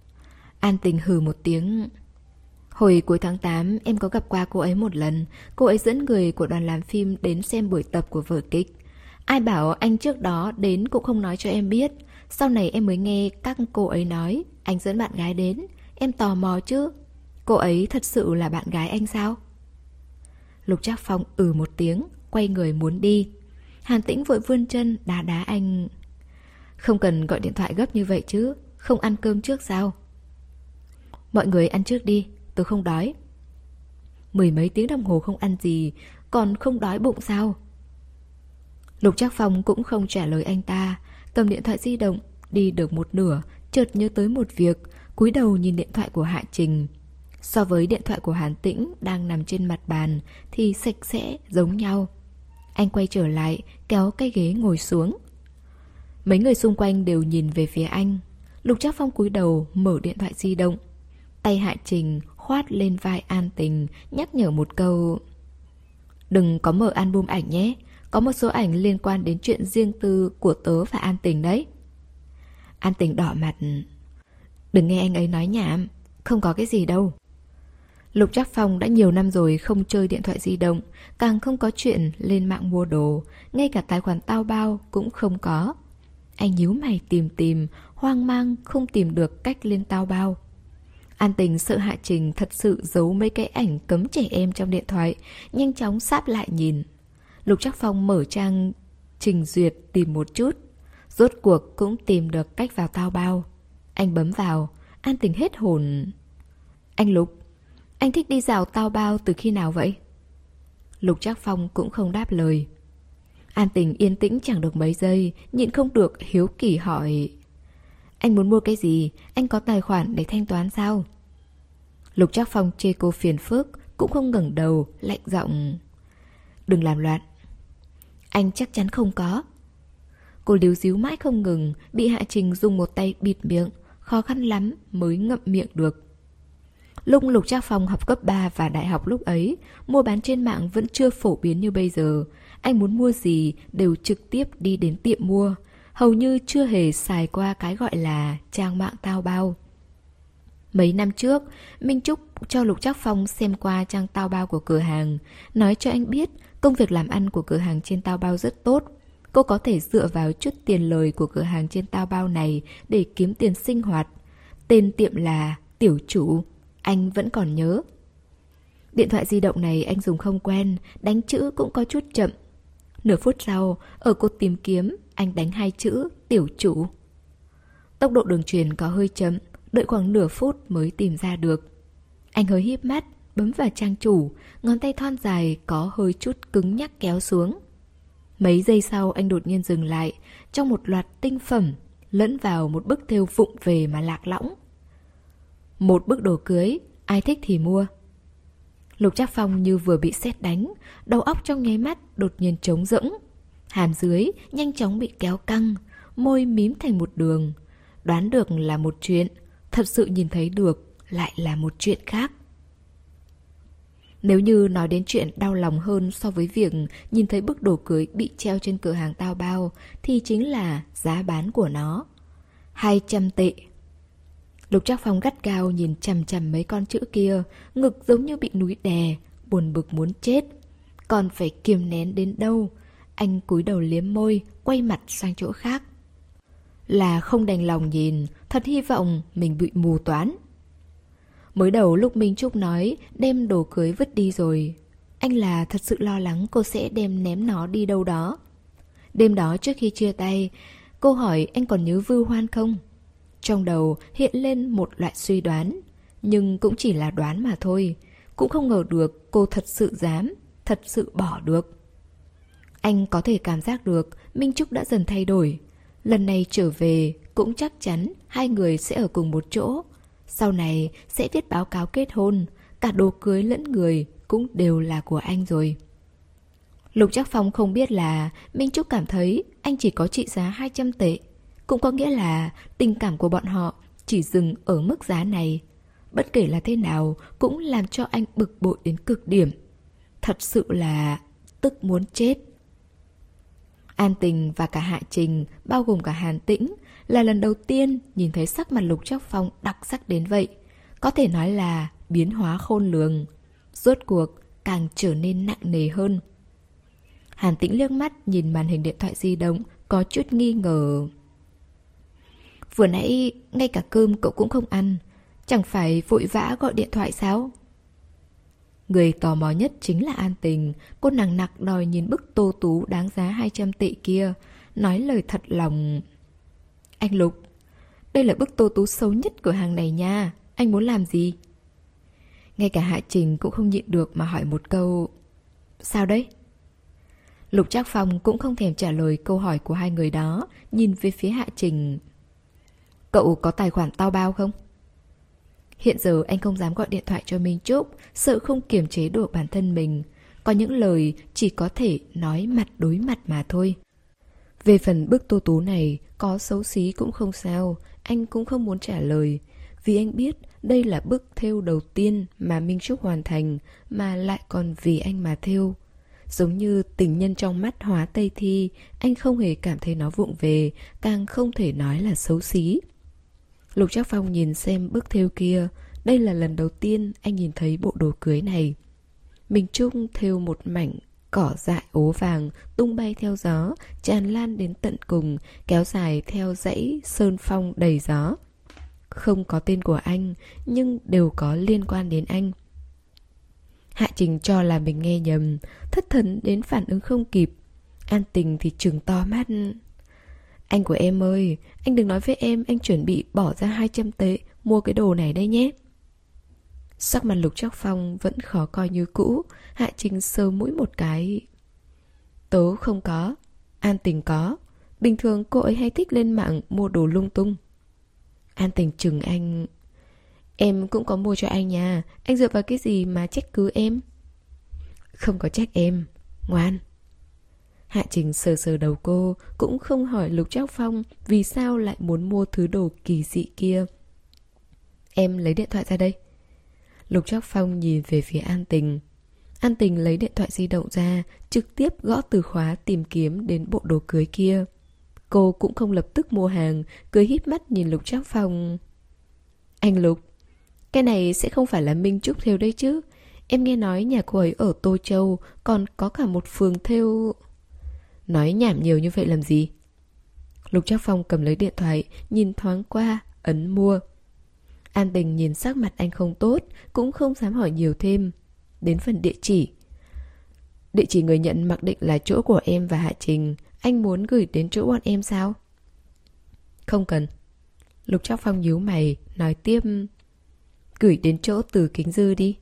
An Tình hừ một tiếng: "Hồi cuối tháng tám em có gặp qua cô ấy một lần. Cô ấy dẫn người của đoàn làm phim đến xem buổi tập của vở kịch. Ai bảo anh trước đó đến cũng không nói cho em biết. Sau này em mới nghe các cô ấy nói anh dẫn bạn gái đến. Em tò mò chứ. Cô ấy thật sự là bạn gái anh sao?" Lục Trác Phong ừ một tiếng, quay người muốn đi. Hàn Tĩnh vội vươn chân đá đá anh: "Không cần gọi điện thoại gấp như vậy chứ. Không ăn cơm trước sao?" "Mọi người ăn trước đi, tôi không đói." Mười mấy tiếng đồng hồ không ăn gì, còn không đói bụng sao? Lục Trác Phong cũng không trả lời anh ta, cầm điện thoại di động, đi được một nửa, chợt nhớ tới một việc, cúi đầu nhìn điện thoại của Hạ Trình. So với điện thoại của Hàn Tĩnh đang nằm trên mặt bàn thì sạch sẽ giống nhau. Anh quay trở lại, kéo cái ghế ngồi xuống. Mấy người xung quanh đều nhìn về phía anh. Lục Trác Phong cúi đầu mở điện thoại di động. Tay Hạ Trình khoát lên vai An Tình, nhắc nhở một câu: đừng có mở album ảnh nhé, có một số ảnh liên quan đến chuyện riêng tư của tớ và An Tình đấy. An Tình đỏ mặt: đừng nghe anh ấy nói nhảm, không có cái gì đâu. Lục Trác Phong đã nhiều năm rồi không chơi điện thoại di động, càng không có chuyện lên mạng mua đồ, ngay cả tài khoản Taobao cũng không có. Anh nhíu mày tìm tìm, hoang mang không tìm được cách lên Taobao. An Tình sợ Hạ Trình thật sự giấu mấy cái ảnh cấm trẻ em trong điện thoại, nhanh chóng sáp lại nhìn. Lục Trác Phong mở trang trình duyệt tìm một chút, rốt cuộc cũng tìm được cách vào Taobao. Anh bấm vào, An Tình hết hồn. Anh Lục, anh thích đi dạo Taobao từ khi nào vậy? Lục Trác Phong cũng không đáp lời. An Tình yên tĩnh chẳng được mấy giây, nhịn không được hiếu kỳ hỏi: anh muốn mua cái gì? Anh có tài khoản để thanh toán sao? Lục Trác Phong chê cô phiền phức, cũng không ngẩng đầu, lạnh giọng: đừng làm loạn. Anh chắc chắn không có. Cô líu díu mãi không ngừng, bị Hạ Trình dùng một tay bịt miệng, khó khăn lắm mới ngậm miệng được. Lúc Lục Trác Phong học cấp ba và đại học lúc ấy, mua bán trên mạng vẫn chưa phổ biến như bây giờ. Anh muốn mua gì đều trực tiếp đi đến tiệm mua, hầu như chưa hề xài qua cái gọi là trang mạng Taobao. Mấy năm trước, Minh Trúc cho Lục Trác Phong xem qua trang Taobao của cửa hàng, nói cho anh biết công việc làm ăn của cửa hàng trên Taobao rất tốt. Cô có thể dựa vào chút tiền lời của cửa hàng trên Taobao này để kiếm tiền sinh hoạt. Tên tiệm là Tiểu Chủ, anh vẫn còn nhớ. Điện thoại di động này anh dùng không quen, đánh chữ cũng có chút chậm. Nửa phút sau, ở cột tìm kiếm, anh đánh hai chữ Tiểu Chủ. Tốc độ đường truyền có hơi chậm, đợi khoảng nửa phút mới tìm ra được. Anh hơi híp mắt, bấm vào trang chủ, ngón tay thon dài có hơi chút cứng nhắc kéo xuống. Mấy giây sau anh đột nhiên dừng lại, trong một loạt tinh phẩm, lẫn vào một bức thêu vụng về mà lạc lõng. Một bức đồ cưới, ai thích thì mua. Lục Trác Phong như vừa bị sét đánh, đầu óc trong nháy mắt đột nhiên trống rỗng. Hàm dưới nhanh chóng bị kéo căng, môi mím thành một đường. Đoán được là một chuyện, thật sự nhìn thấy được lại là một chuyện khác. Nếu như nói đến chuyện đau lòng hơn so với việc nhìn thấy bức đồ cưới bị treo trên cửa hàng Taobao thì chính là giá bán của nó. hai trăm tệ. Lục Trác Phong gắt gao nhìn chằm chằm mấy con chữ kia, ngực giống như bị núi đè, buồn bực muốn chết. Còn phải kiềm nén đến đâu? Anh cúi đầu liếm môi, quay mặt sang chỗ khác. Là không đành lòng nhìn, thật hy vọng mình bị mù toán. Mới đầu lúc Minh Trúc nói đem đồ cưới vứt đi rồi, anh là thật sự lo lắng cô sẽ đem ném nó đi đâu đó. Đêm đó trước khi chia tay, cô hỏi anh còn nhớ Vưu Hoan không? Trong đầu hiện lên một loại suy đoán, nhưng cũng chỉ là đoán mà thôi. Cũng không ngờ được cô thật sự dám, thật sự bỏ được. Anh có thể cảm giác được Minh Trúc đã dần thay đổi. Lần này trở về cũng chắc chắn hai người sẽ ở cùng một chỗ. Sau này sẽ viết báo cáo kết hôn, cả đồ cưới lẫn người cũng đều là của anh rồi. Lục Trác Phong không biết là Minh Trúc cảm thấy anh chỉ có trị giá hai trăm tệ. Cũng có nghĩa là tình cảm của bọn họ chỉ dừng ở mức giá này. Bất kể là thế nào cũng làm cho anh bực bội đến cực điểm. Thật sự là tức muốn chết. An Tình và cả Hạ Trình, bao gồm cả Hàn Tĩnh, là lần đầu tiên nhìn thấy sắc mặt Lục Trác Phong đặc sắc đến vậy. Có thể nói là biến hóa khôn lường. Rốt cuộc càng trở nên nặng nề hơn. Hàn Tĩnh liếc mắt nhìn màn hình điện thoại di động, có chút nghi ngờ. Vừa nãy ngay cả cơm cậu cũng không ăn, chẳng phải vội vã gọi điện thoại sao? Người tò mò nhất chính là An Tình. Cô nằng nặc đòi nhìn bức tô tú đáng giá hai trăm tệ kia, nói lời thật lòng. Anh Lục, đây là bức tô tú xấu nhất cửa hàng này nha. Anh muốn làm gì? Ngay cả Hạ Trình cũng không nhịn được mà hỏi một câu: sao đấy? Lục Trác Phong cũng không thèm trả lời câu hỏi của hai người đó, nhìn về phía Hạ Trình. Cậu có tài khoản Tao Bao không? Hiện giờ anh không dám gọi điện thoại cho Minh Trúc, sợ không kiềm chế được bản thân mình. Có những lời chỉ có thể nói mặt đối mặt mà thôi. Về phần bức tô tú này, có xấu xí cũng không sao, anh cũng không muốn trả lời. Vì anh biết đây là bức thêu đầu tiên mà Minh Trúc hoàn thành, mà lại còn vì anh mà thêu. Giống như tình nhân trong mắt Hóa Tây Thi, anh không hề cảm thấy nó vụng về, càng không thể nói là xấu xí. Lục Trác Phong nhìn xem bức thêu kia, đây là lần đầu tiên anh nhìn thấy bộ đồ cưới này. Minh Trúc thêu một mảnh cỏ dại ố vàng tung bay theo gió, tràn lan đến tận cùng, kéo dài theo dãy sơn phong đầy gió. Không có tên của anh, nhưng đều có liên quan đến anh. Hạ Trình cho là mình nghe nhầm, thất thần đến phản ứng không kịp. An Tình thì trừng to mắt. Anh của em ơi, anh đừng nói với em anh chuẩn bị bỏ ra hai trăm tệ mua cái đồ này đây nhé. Sắc mặt Lục Trác Phong vẫn khó coi như cũ. Hạ Trình sờ mũi một cái. Tớ không có, An Tình có. Bình thường cô ấy hay thích lên mạng mua đồ lung tung. An Tình chừng anh. Em cũng có mua cho anh nha. Anh dựa vào cái gì mà trách cứ em? Không có trách em, ngoan. Hạ Trình sờ sờ đầu cô, cũng không hỏi Lục Trác Phong vì sao lại muốn mua thứ đồ kỳ dị kia. Em lấy điện thoại ra đây. Lục Trác Phong nhìn về phía An Tình. An Tình lấy điện thoại di động ra, trực tiếp gõ từ khóa tìm kiếm đến bộ đồ cưới kia. Cô cũng không lập tức mua hàng, cười híp mắt nhìn Lục Trác Phong. Anh Lục, cái này sẽ không phải là Minh Trúc thêu đấy chứ? Em nghe nói nhà cô ấy ở Tô Châu, còn có cả một phường thêu. Nói nhảm nhiều như vậy làm gì? Lục Trác Phong cầm lấy điện thoại, nhìn thoáng qua, ấn mua. An Tình nhìn sắc mặt anh không tốt, cũng không dám hỏi nhiều thêm. Đến phần địa chỉ. Địa chỉ người nhận mặc định là chỗ của em và Hạ Trình. Anh muốn gửi đến chỗ bọn em sao? Không cần. Lục Trác Phong nhíu mày, nói tiếp. Gửi đến chỗ Từ Kính Dư đi.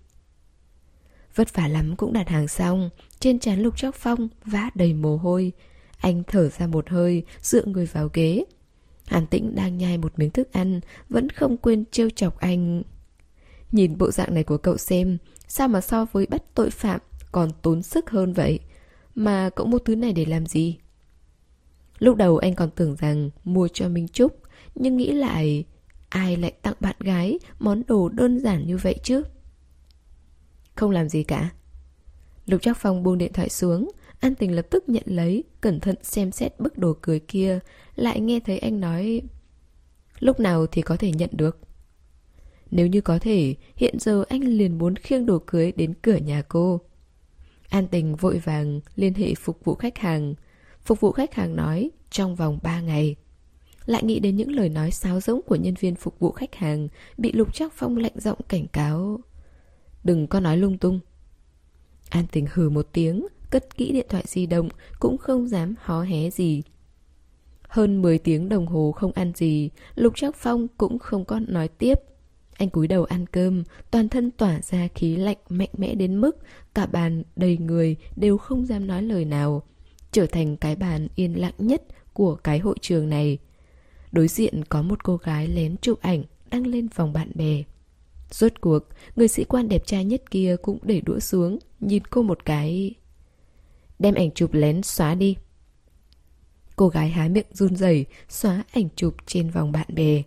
Vất vả lắm cũng đặt hàng xong. Trên trán Lục Trác Phong vã đầy mồ hôi. Anh thở ra một hơi, dựa người vào ghế. Hàn Tĩnh đang nhai một miếng thức ăn, vẫn không quên trêu chọc anh. Nhìn bộ dạng này của cậu xem, sao mà so với bắt tội phạm còn tốn sức hơn vậy? Mà cậu mua thứ này để làm gì? Lúc đầu anh còn tưởng rằng mua cho Minh Trúc, nhưng nghĩ lại, ai lại tặng bạn gái món đồ đơn giản như vậy chứ? Không làm gì cả. Lục Trác Phong buông điện thoại xuống. An Tình lập tức nhận lấy, cẩn thận xem xét bức đồ cưới kia. Lại nghe thấy anh nói, lúc nào thì có thể nhận được? Nếu như có thể, hiện giờ anh liền muốn khiêng đồ cưới đến cửa nhà cô. An Tình vội vàng liên hệ phục vụ khách hàng. Phục vụ khách hàng nói trong vòng ba ngày. Lại nghĩ đến những lời nói sáo rỗng của nhân viên phục vụ khách hàng, bị Lục Trác Phong lạnh giọng cảnh cáo. Đừng có nói lung tung. An Tình hừ một tiếng, cất kỹ điện thoại di động, cũng không dám hó hé gì. Hơn mười tiếng đồng hồ không ăn gì, Lục Trác Phong cũng không có nói tiếp. Anh cúi đầu ăn cơm, toàn thân tỏa ra khí lạnh mạnh mẽ đến mức cả bàn đầy người đều không dám nói lời nào, trở thành cái bàn yên lặng nhất của cái hội trường này. Đối diện có một cô gái lén chụp ảnh, đăng lên vòng bạn bè. Rốt cuộc, người sĩ quan đẹp trai nhất kia cũng để đũa xuống, nhìn cô một cái. Đem ảnh chụp lén xóa đi. Cô gái há miệng run rẩy xóa ảnh chụp trên vòng bạn bè.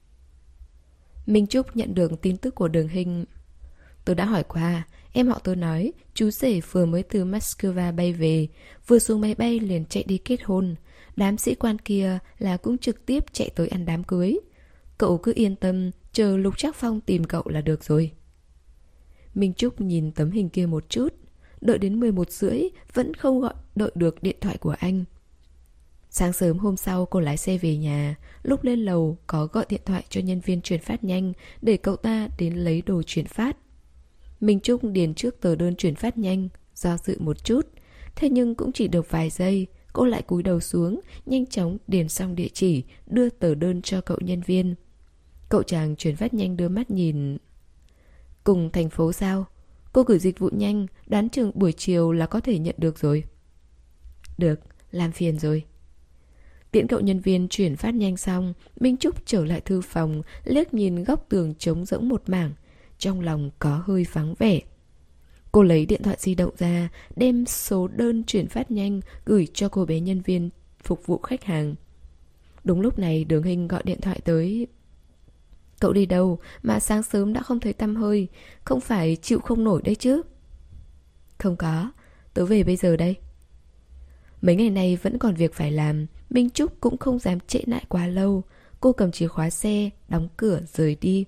Minh Trúc nhận được tin tức của Đường Hinh. Tôi đã hỏi qua, em họ tôi nói chú rể vừa mới từ Moscow bay về, vừa xuống máy bay liền chạy đi kết hôn. Đám sĩ quan kia là cũng trực tiếp chạy tới ăn đám cưới. Cậu cứ yên tâm, chờ Lục Trác Phong tìm cậu là được rồi. Minh Trúc nhìn tấm hình kia một chút, đợi đến mười một rưỡi vẫn không gọi đợi được điện thoại của anh. Sáng sớm hôm sau cô lái xe về nhà, lúc lên lầu có gọi điện thoại cho nhân viên chuyển phát nhanh để cậu ta đến lấy đồ chuyển phát. Minh Trúc điền trước tờ đơn chuyển phát nhanh, do dự một chút, thế nhưng cũng chỉ được vài giây, cô lại cúi đầu xuống, nhanh chóng điền xong địa chỉ, đưa tờ đơn cho cậu nhân viên. Cậu chàng chuyển phát nhanh đưa mắt nhìn. Cùng thành phố sao? Cô gửi dịch vụ nhanh, đoán chừng buổi chiều là có thể nhận được rồi. Được, làm phiền rồi. Tiễn cậu nhân viên chuyển phát nhanh xong, Minh Trúc trở lại thư phòng, liếc nhìn góc tường trống rỗng một mảng. Trong lòng có hơi vắng vẻ. Cô lấy điện thoại di động ra, đem số đơn chuyển phát nhanh gửi cho cô bé nhân viên phục vụ khách hàng. Đúng lúc này Đường Hinh gọi điện thoại tới. Cậu đi đâu mà sáng sớm đã không thấy tăm hơi? Không phải chịu không nổi đấy chứ? Không có, tớ về bây giờ đây. Mấy ngày nay vẫn còn việc phải làm, Minh Trúc cũng không dám trễ nại quá lâu. Cô cầm chìa khóa xe, đóng cửa rời đi.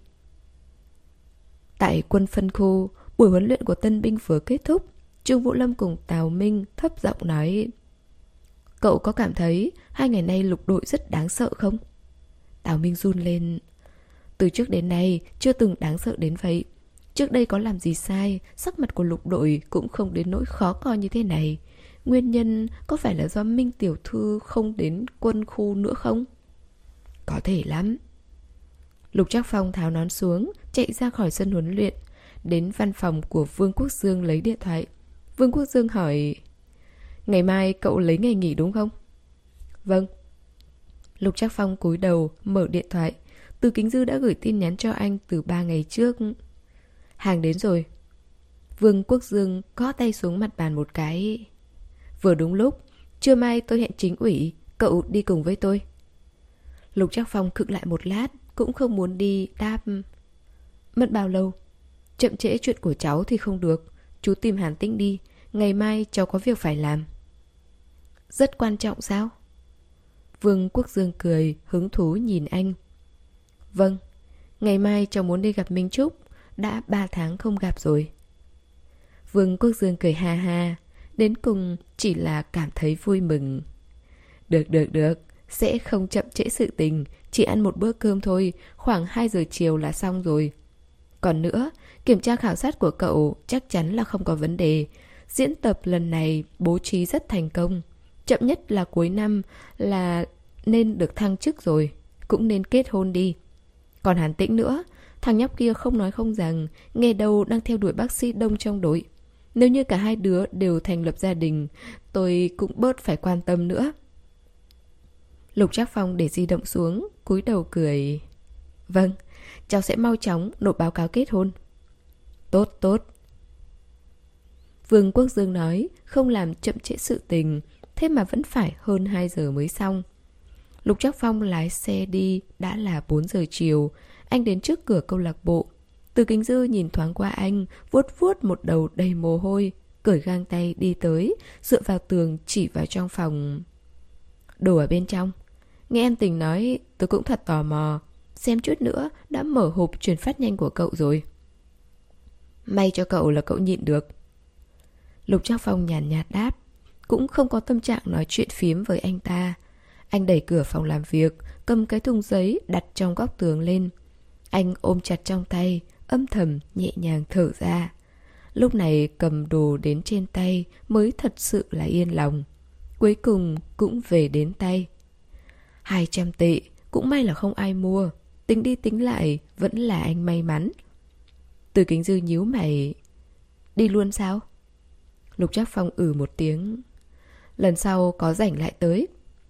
Tại quân phân khu, buổi huấn luyện của tân binh vừa kết thúc. Trương Vũ Lâm cùng Tào Minh thấp giọng nói: Cậu có cảm thấy hai ngày nay lục đội rất đáng sợ không? Tào Minh run lên. Từ trước đến nay chưa từng đáng sợ đến vậy. Trước đây có làm gì sai, sắc mặt của lục đội cũng không đến nỗi khó coi như thế này. Nguyên nhân có phải là do Minh tiểu thư không đến quân khu nữa không? Có thể lắm. Lục Trác Phong tháo nón xuống, chạy ra khỏi sân huấn luyện, đến văn phòng của Vương Quốc Dương lấy điện thoại. Vương Quốc Dương hỏi: Ngày mai cậu lấy ngày nghỉ đúng không? Vâng. Lục Trác Phong cúi đầu mở điện thoại. Từ Kính Dư đã gửi tin nhắn cho anh từ ba ngày trước. Hàng đến rồi. Vương Quốc Dương gõ tay xuống mặt bàn một cái. Vừa đúng lúc, trưa mai tôi hẹn chính ủy, cậu đi cùng với tôi. Lục Trác Phong khựng lại một lát, cũng không muốn đi, đáp: Mất bao lâu? Chậm trễ chuyện của cháu thì không được. Chú tìm Hàn Tĩnh đi, ngày mai cháu có việc phải làm. Rất quan trọng sao? Vương Quốc Dương cười, hứng thú nhìn anh. Vâng, ngày mai cháu muốn đi gặp Minh Trúc. Đã ba tháng không gặp rồi. Vương Quốc Dương cười ha ha, đến cùng chỉ là cảm thấy vui mừng. Được được được, sẽ không chậm trễ sự tình. Chỉ ăn một bữa cơm thôi, khoảng hai giờ chiều là xong rồi. Còn nữa, kiểm tra khảo sát của cậu chắc chắn là không có vấn đề. Diễn tập lần này bố trí rất thành công. Chậm nhất là cuối năm là nên được thăng chức rồi. Cũng nên kết hôn đi. Còn Hàn Tĩnh nữa, thằng nhóc kia không nói không rằng, nghe đâu đang theo đuổi bác sĩ Đông trong đội. Nếu như cả hai đứa đều thành lập gia đình, tôi cũng bớt phải quan tâm nữa. Lục Trác Phong để di động xuống, cúi đầu cười. Vâng, cháu sẽ mau chóng nộp báo cáo kết hôn. Tốt, tốt. Vương Quốc Dương nói, không làm chậm trễ sự tình, thế mà vẫn phải hơn hai giờ mới xong. Lục Trác Phong lái xe đi, đã là bốn giờ chiều. Anh đến trước cửa câu lạc bộ. Từ Kính Dư nhìn thoáng qua anh, vuốt vuốt một đầu đầy mồ hôi, cởi găng tay đi tới, dựa vào tường chỉ vào trong phòng. Đồ ở bên trong. Nghe em Tình nói, tôi cũng thật tò mò. Xem chút nữa đã mở hộp chuyển phát nhanh của cậu rồi. May cho cậu là cậu nhịn được. Lục Trác Phong nhàn nhạt đáp, cũng không có tâm trạng nói chuyện phiếm với anh ta. Anh đẩy cửa phòng làm việc, cầm cái thùng giấy đặt trong góc tường lên. Anh ôm chặt trong tay, âm thầm nhẹ nhàng thở ra. Lúc này cầm đồ đến trên tay mới thật sự là yên lòng. Cuối cùng cũng về đến tay. Hai trăm tệ, cũng may là không ai mua. Tính đi tính lại, vẫn là anh may mắn. Từ Kính Dư nhíu mày. Đi luôn sao? Lục Trác Phong ử một tiếng. Lần sau có rảnh lại tới.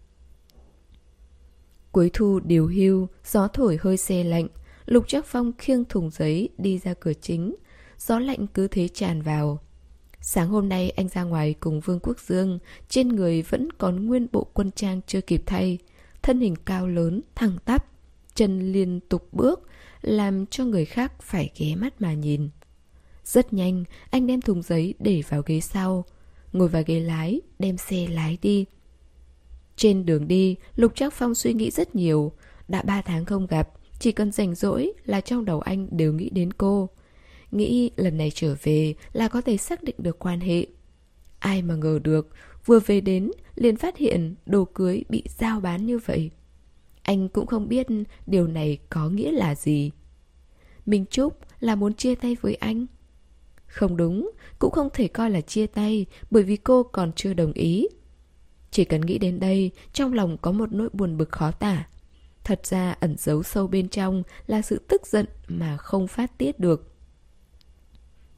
Cuối thu điều hưu, gió thổi hơi se lạnh. Lục Trác Phong khiêng thùng giấy đi ra cửa chính. Gió lạnh cứ thế tràn vào. Sáng hôm nay anh ra ngoài cùng Vương Quốc Dương. Trên người vẫn còn nguyên bộ quân trang chưa kịp thay. Thân hình cao lớn, thẳng tắp, chân liên tục bước, làm cho người khác phải ghé mắt mà nhìn. Rất nhanh, anh đem thùng giấy để vào ghế sau, ngồi vào ghế lái, đem xe lái đi. Trên đường đi, Lục Trác Phong suy nghĩ rất nhiều. Đã ba tháng không gặp, chỉ cần rảnh rỗi là trong đầu anh đều nghĩ đến cô. Nghĩ lần này trở về là có thể xác định được quan hệ. Ai mà ngờ được, vừa về đến liền phát hiện đồ cưới bị giao bán như vậy. Anh cũng không biết điều này có nghĩa là gì. Minh Trúc là muốn chia tay với anh? Không đúng, cũng không thể coi là chia tay, bởi vì cô còn chưa đồng ý. Chỉ cần nghĩ đến đây, trong lòng có một nỗi buồn bực khó tả. Thật ra ẩn giấu sâu bên trong là sự tức giận mà không phát tiết được.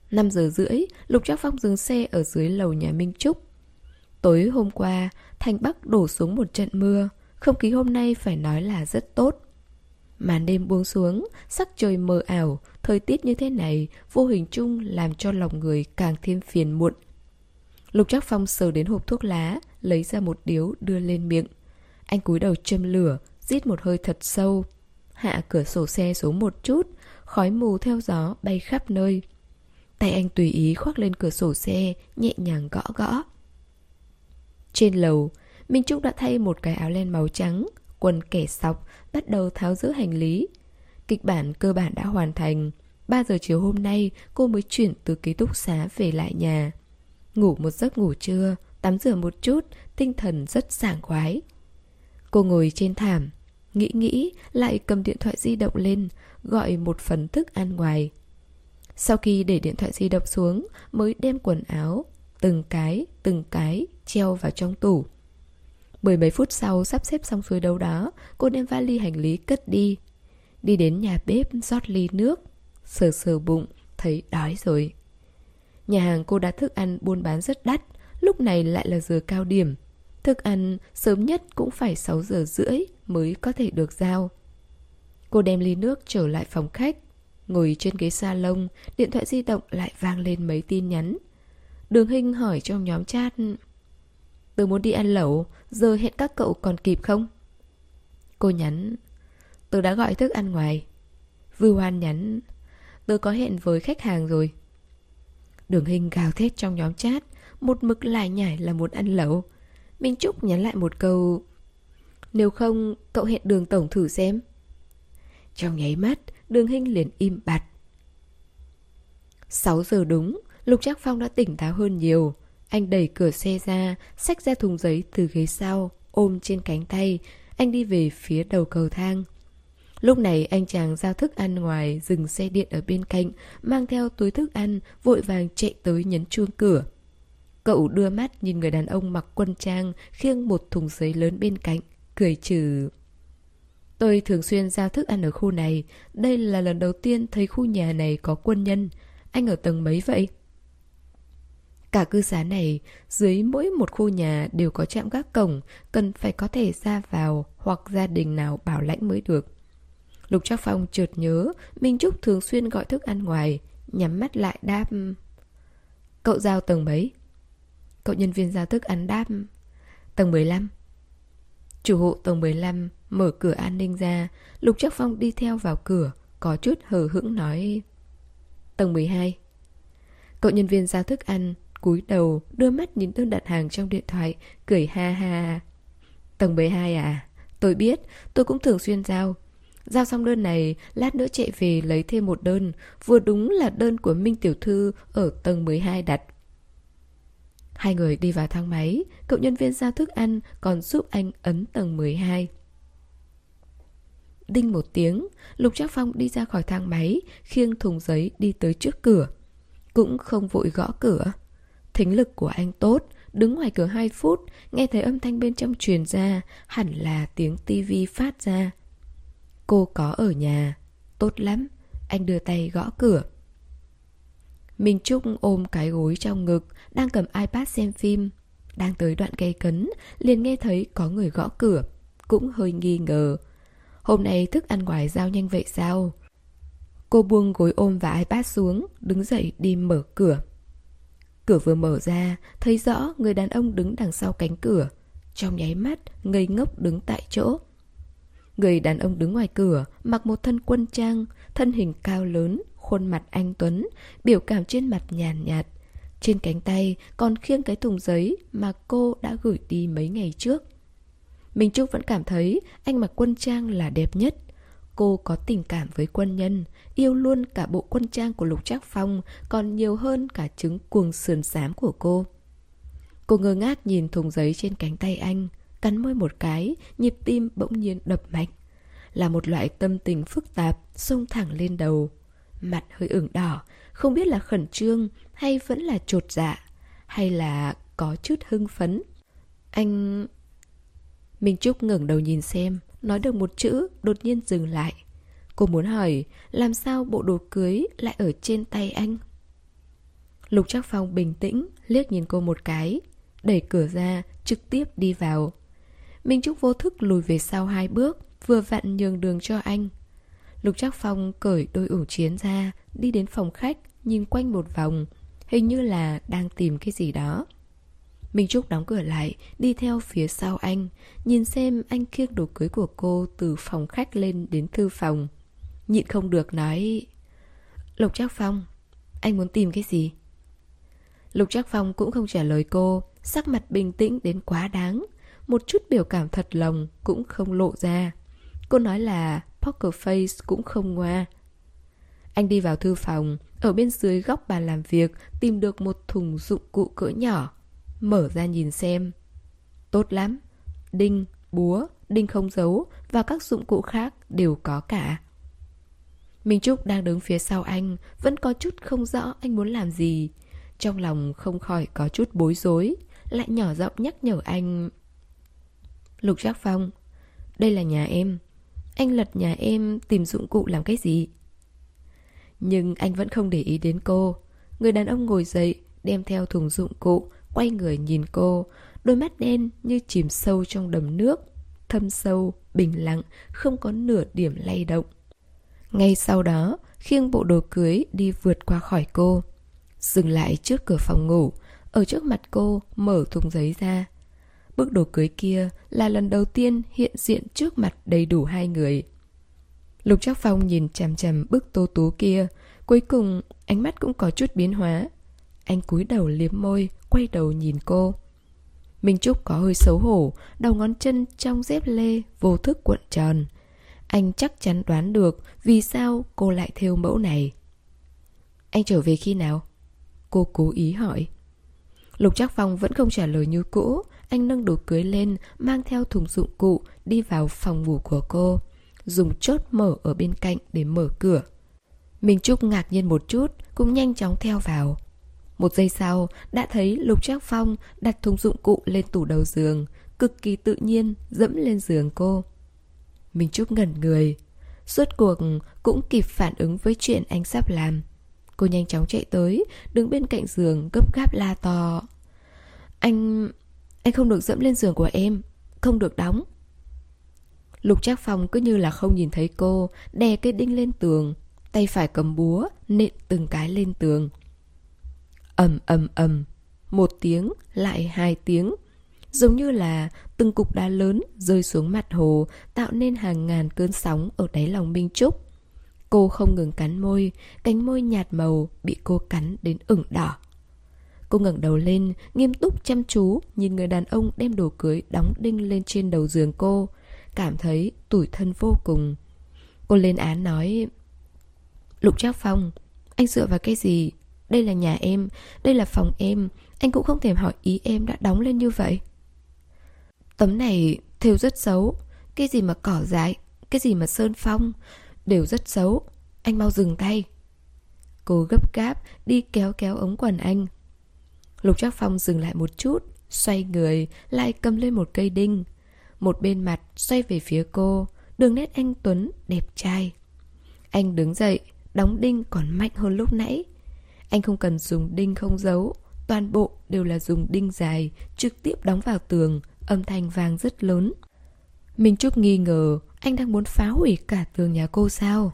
Năm giờ rưỡi, Lục Trác Phong dừng xe ở dưới lầu nhà Minh Trúc. Tối hôm qua, thành Bắc đổ xuống một trận mưa. Không khí hôm nay phải nói là rất tốt. Màn đêm buông xuống, sắc trời mờ ảo. Thời tiết như thế này vô hình chung làm cho lòng người càng thêm phiền muộn. Lục Trác Phong sờ đến hộp thuốc lá, lấy ra một điếu đưa lên miệng. Anh cúi đầu châm lửa, rít một hơi thật sâu. Hạ cửa sổ xe xuống một chút, khói mù theo gió bay khắp nơi. Tay anh tùy ý khoác lên cửa sổ xe, nhẹ nhàng gõ gõ. Trên lầu, Minh Trúc đã thay một cái áo len màu trắng, quần kẻ sọc, bắt đầu tháo dỡ hành lý. Kịch bản cơ bản đã hoàn thành. Ba giờ chiều hôm nay cô mới chuyển từ ký túc xá về lại nhà. Ngủ một giấc ngủ trưa, tắm rửa một chút, tinh thần rất sảng khoái. Cô ngồi trên thảm, nghĩ nghĩ lại cầm điện thoại di động lên, gọi một phần thức ăn ngoài. Sau khi để điện thoại di động xuống, mới đem quần áo từng cái, từng cái treo vào trong tủ. Mười mấy phút sau sắp xếp xong xuôi đâu đó, cô đem vali hành lý cất đi. Đi đến nhà bếp rót ly nước, sờ sờ bụng, thấy đói rồi. Nhà hàng cô đặt thức ăn buôn bán rất đắt, lúc này lại là giờ cao điểm. Thức ăn sớm nhất cũng phải sáu giờ rưỡi mới có thể được giao. Cô đem ly nước trở lại phòng khách, ngồi trên ghế salon, điện thoại di động lại vang lên mấy tin nhắn. Đường Hinh hỏi trong nhóm chat: "Tớ muốn đi ăn lẩu, giờ hẹn các cậu còn kịp không?" Cô nhắn: "Tớ đã gọi thức ăn ngoài." Vư Hoan nhắn: "Tớ có hẹn với khách hàng rồi." Đường Hinh gào thét trong nhóm chat, một mực lải nhải là muốn ăn lẩu. Minh Trúc nhắn lại một câu: "Nếu không, cậu hẹn Đường tổng thử xem." Trong nháy mắt, Đường Hinh liền im bặt. Sáu giờ đúng, Lục Trác Phong đã tỉnh táo hơn nhiều. Anh đẩy cửa xe ra, xách ra thùng giấy từ ghế sau, ôm trên cánh tay. Anh đi về phía đầu cầu thang. Lúc này anh chàng giao thức ăn ngoài dừng xe điện ở bên cạnh, mang theo túi thức ăn, vội vàng chạy tới nhấn chuông cửa. Cậu đưa mắt nhìn người đàn ông mặc quân trang khiêng một thùng giấy lớn bên cạnh, cười trừ: "Tôi thường xuyên giao thức ăn ở khu này. Đây là lần đầu tiên thấy khu nhà này có quân nhân. Anh ở tầng mấy vậy?" Cả cư xá này, dưới mỗi một khu nhà đều có trạm gác cổng, cần phải có thể ra vào hoặc gia đình nào bảo lãnh mới được. Lục Trác Phong chợt nhớ Minh Trúc thường xuyên gọi thức ăn ngoài, nhắm mắt lại đáp: "Cậu giao tầng mấy?" Cậu nhân viên giao thức ăn đáp: "Tầng mười lăm." Chủ hộ tầng mười lăm mở cửa an ninh ra. Lục Trác Phong đi theo vào cửa, có chút hờ hững nói: "Tầng mười hai." Cậu nhân viên giao thức ăn cúi đầu đưa mắt nhìn đơn đặt hàng trong điện thoại, cười ha ha: "Tầng mười hai à? Tôi biết, tôi cũng thường xuyên giao. Giao xong đơn này, lát nữa chạy về lấy thêm một đơn. Vừa đúng là đơn của Minh tiểu thư ở tầng mười hai đặt." Hai người đi vào thang máy. Cậu nhân viên giao thức ăn còn giúp anh ấn tầng mười hai. Đinh một tiếng, Lục Trác Phong đi ra khỏi thang máy, khiêng thùng giấy đi tới trước cửa. Cũng không vội gõ cửa. Thính lực của anh tốt, đứng ngoài cửa hai phút, nghe thấy âm thanh bên trong truyền ra, hẳn là tiếng tivi phát ra. "Cô có ở nhà." "Tốt lắm." Anh đưa tay gõ cửa. Minh Trúc ôm cái gối trong ngực, đang cầm iPad xem phim. Đang tới đoạn gây cấn, liền nghe thấy có người gõ cửa. Cũng hơi nghi ngờ. Hôm nay thức ăn ngoài giao nhanh vậy sao? Cô buông gối ôm và iPad xuống, đứng dậy đi mở cửa. Cửa vừa mở ra, thấy rõ người đàn ông đứng đằng sau cánh cửa. Trong nháy mắt, ngây ngốc đứng tại chỗ. Người đàn ông đứng ngoài cửa, mặc một thân quân trang, thân hình cao lớn, khuôn mặt anh tuấn, biểu cảm trên mặt nhàn nhạt. Trên cánh tay còn khiêng cái thùng giấy mà cô đã gửi đi mấy ngày trước. Minh Trúc vẫn cảm thấy anh mặc quân trang là đẹp nhất. Cô có tình cảm với quân nhân, yêu luôn cả bộ quân trang của Lục Trác Phong, còn nhiều hơn cả trứng cuồng sườn xám của cô. Cô ngơ ngác nhìn thùng giấy trên cánh tay anh, cắn môi một cái, nhịp tim bỗng nhiên đập mạnh. Là một loại tâm tình phức tạp xông thẳng lên đầu. Mặt hơi ửng đỏ, không biết là khẩn trương hay vẫn là chột dạ, hay là có chút hưng phấn. Anh... Minh Trúc ngẩng đầu nhìn xem, nói được một chữ, đột nhiên dừng lại. Cô muốn hỏi, làm sao bộ đồ cưới lại ở trên tay anh? Lục Trác Phong bình tĩnh liếc nhìn cô một cái, đẩy cửa ra, trực tiếp đi vào. Minh Trúc vô thức lùi về sau hai bước, vừa vặn nhường đường cho anh. Lục Trác Phong cởi đôi ủng chiến ra, đi đến phòng khách, nhìn quanh một vòng, hình như là đang tìm cái gì đó. Minh Trúc đóng cửa lại, đi theo phía sau anh, nhìn xem anh khiêng đồ cưới của cô từ phòng khách lên đến thư phòng. Nhịn không được nói: Lục Trác Phong, anh muốn tìm cái gì? Lục Trác Phong cũng không trả lời cô, sắc mặt bình tĩnh đến quá đáng, một chút biểu cảm thật lòng cũng không lộ ra. Cô nói là poker face cũng không ngoa. Anh đi vào thư phòng, ở bên dưới góc bàn làm việc tìm được một thùng dụng cụ cỡ nhỏ, mở ra nhìn xem. Tốt lắm, đinh, búa, đinh không dấu và các dụng cụ khác đều có cả. Minh Trúc đang đứng phía sau anh, vẫn có chút không rõ anh muốn làm gì. Trong lòng không khỏi có chút bối rối, lại nhỏ giọng nhắc nhở anh: Lục Trác Phong, đây là nhà em. Anh lật nhà em tìm dụng cụ làm cái gì? Nhưng anh vẫn không để ý đến cô. Người đàn ông ngồi dậy, đem theo thùng dụng cụ, quay người nhìn cô. Đôi mắt đen như chìm sâu trong đầm nước, thâm sâu, bình lặng, không có nửa điểm lay động. Ngay sau đó, khiêng bộ đồ cưới đi vượt qua khỏi cô, dừng lại trước cửa phòng ngủ. Ở trước mặt cô mở thùng giấy ra. Bức đồ cưới kia là lần đầu tiên hiện diện trước mặt đầy đủ hai người. Lục Trác Phong nhìn chằm chằm bức tô tú kia, cuối cùng ánh mắt cũng có chút biến hóa. Anh cúi đầu liếm môi, quay đầu nhìn cô. Minh Trúc có hơi xấu hổ, đầu ngón chân trong dép lê vô thức cuộn tròn. Anh chắc chắn đoán được vì sao cô lại thêu mẫu này. Anh trở về khi nào? Cô cố ý hỏi. Lục Trác Phong vẫn không trả lời như cũ. Anh nâng đồ cưới lên, mang theo thùng dụng cụ, đi vào phòng ngủ của cô, dùng chốt mở ở bên cạnh để mở cửa. Minh Trúc ngạc nhiên một chút, cũng nhanh chóng theo vào. Một giây sau, đã thấy Lục Trác Phong đặt thùng dụng cụ lên tủ đầu giường, cực kỳ tự nhiên dẫm lên giường cô. Minh Trúc ngẩn người, suốt cuộc cũng kịp phản ứng với chuyện anh sắp làm. Cô nhanh chóng chạy tới, đứng bên cạnh giường gấp gáp la to: Anh... anh không được dẫm lên giường của em, không được đóng. Lục Trác Phong cứ như là không nhìn thấy cô, đè cái đinh lên tường, tay phải cầm búa, nện từng cái lên tường. Ầm ầm ầm, một tiếng, lại hai tiếng, giống như là từng cục đá lớn rơi xuống mặt hồ, tạo nên hàng ngàn cơn sóng ở đáy lòng Minh Trúc. Cô không ngừng cắn môi, cánh môi nhạt màu bị cô cắn đến ửng đỏ. Cô ngẩng đầu lên, nghiêm túc chăm chú nhìn người đàn ông đem đồ cưới đóng đinh lên trên đầu giường cô, cảm thấy tủi thân vô cùng. Cô lên án nói: Lục Trác Phong, anh dựa vào cái gì? Đây là nhà em, đây là phòng em, anh cũng không thèm hỏi ý em đã đóng lên như vậy. Tấm này thêu rất xấu, cái gì mà cỏ dại, cái gì mà sơn phong, đều rất xấu, anh mau dừng tay. Cô gấp gáp đi kéo kéo ống quần anh. Lục Trác Phong dừng lại một chút, xoay người, lại cầm lên một cây đinh. Một bên mặt xoay về phía cô, đường nét anh tuấn, đẹp trai. Anh đứng dậy, đóng đinh còn mạnh hơn lúc nãy. Anh không cần dùng đinh không dấu, toàn bộ đều là dùng đinh dài, trực tiếp đóng vào tường, âm thanh vang rất lớn. Minh Trúc nghi ngờ anh đang muốn phá hủy cả tường nhà cô sao?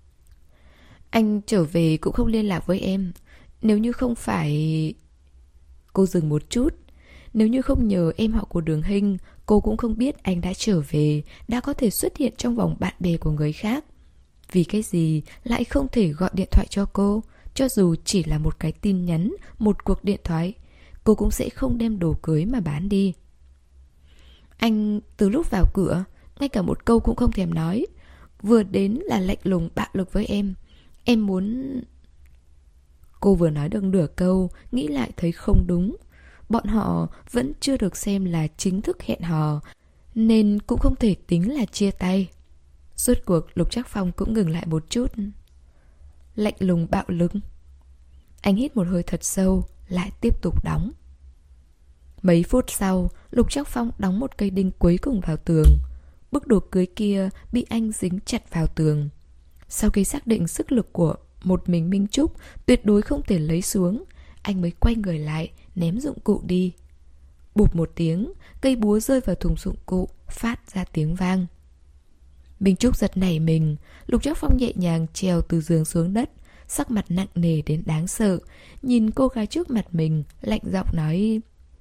Anh trở về cũng không liên lạc với em. Nếu như không phải... Cô dừng một chút. Nếu như không nhờ em họ của Đường Hinh, cô cũng không biết anh đã trở về, đã có thể xuất hiện trong vòng bạn bè của người khác. Vì cái gì lại không thể gọi điện thoại cho cô? Cho dù chỉ là một cái tin nhắn, một cuộc điện thoại, cô cũng sẽ không đem đồ cưới mà bán đi. Anh từ lúc vào cửa, ngay cả một câu cũng không thèm nói. Vừa đến là lạnh lùng bạo lực với em. Em muốn... Cô vừa nói được nửa câu, nghĩ lại thấy không đúng. Bọn họ vẫn chưa được xem là chính thức hẹn hò, nên cũng không thể tính là chia tay. Suốt cuộc Lục Trác Phong cũng ngừng lại một chút. Lạnh lùng bạo lực. Anh hít một hơi thật sâu, lại tiếp tục đóng. Mấy phút sau, Lục Trác Phong đóng một cây đinh cuối cùng vào tường. Bức đồ cưới kia bị anh dính chặt vào tường. Sau khi xác định sức lực của một mình Minh Trúc tuyệt đối không thể lấy xuống, anh mới quay người lại, ném dụng cụ đi. Bụp một tiếng, cây búa rơi vào thùng dụng cụ, phát ra tiếng vang. Minh Trúc giật nảy mình. Lục Trác Phong nhẹ nhàng trèo từ giường xuống đất, sắc mặt nặng nề đến đáng sợ, nhìn cô gái trước mặt mình, lạnh giọng nói: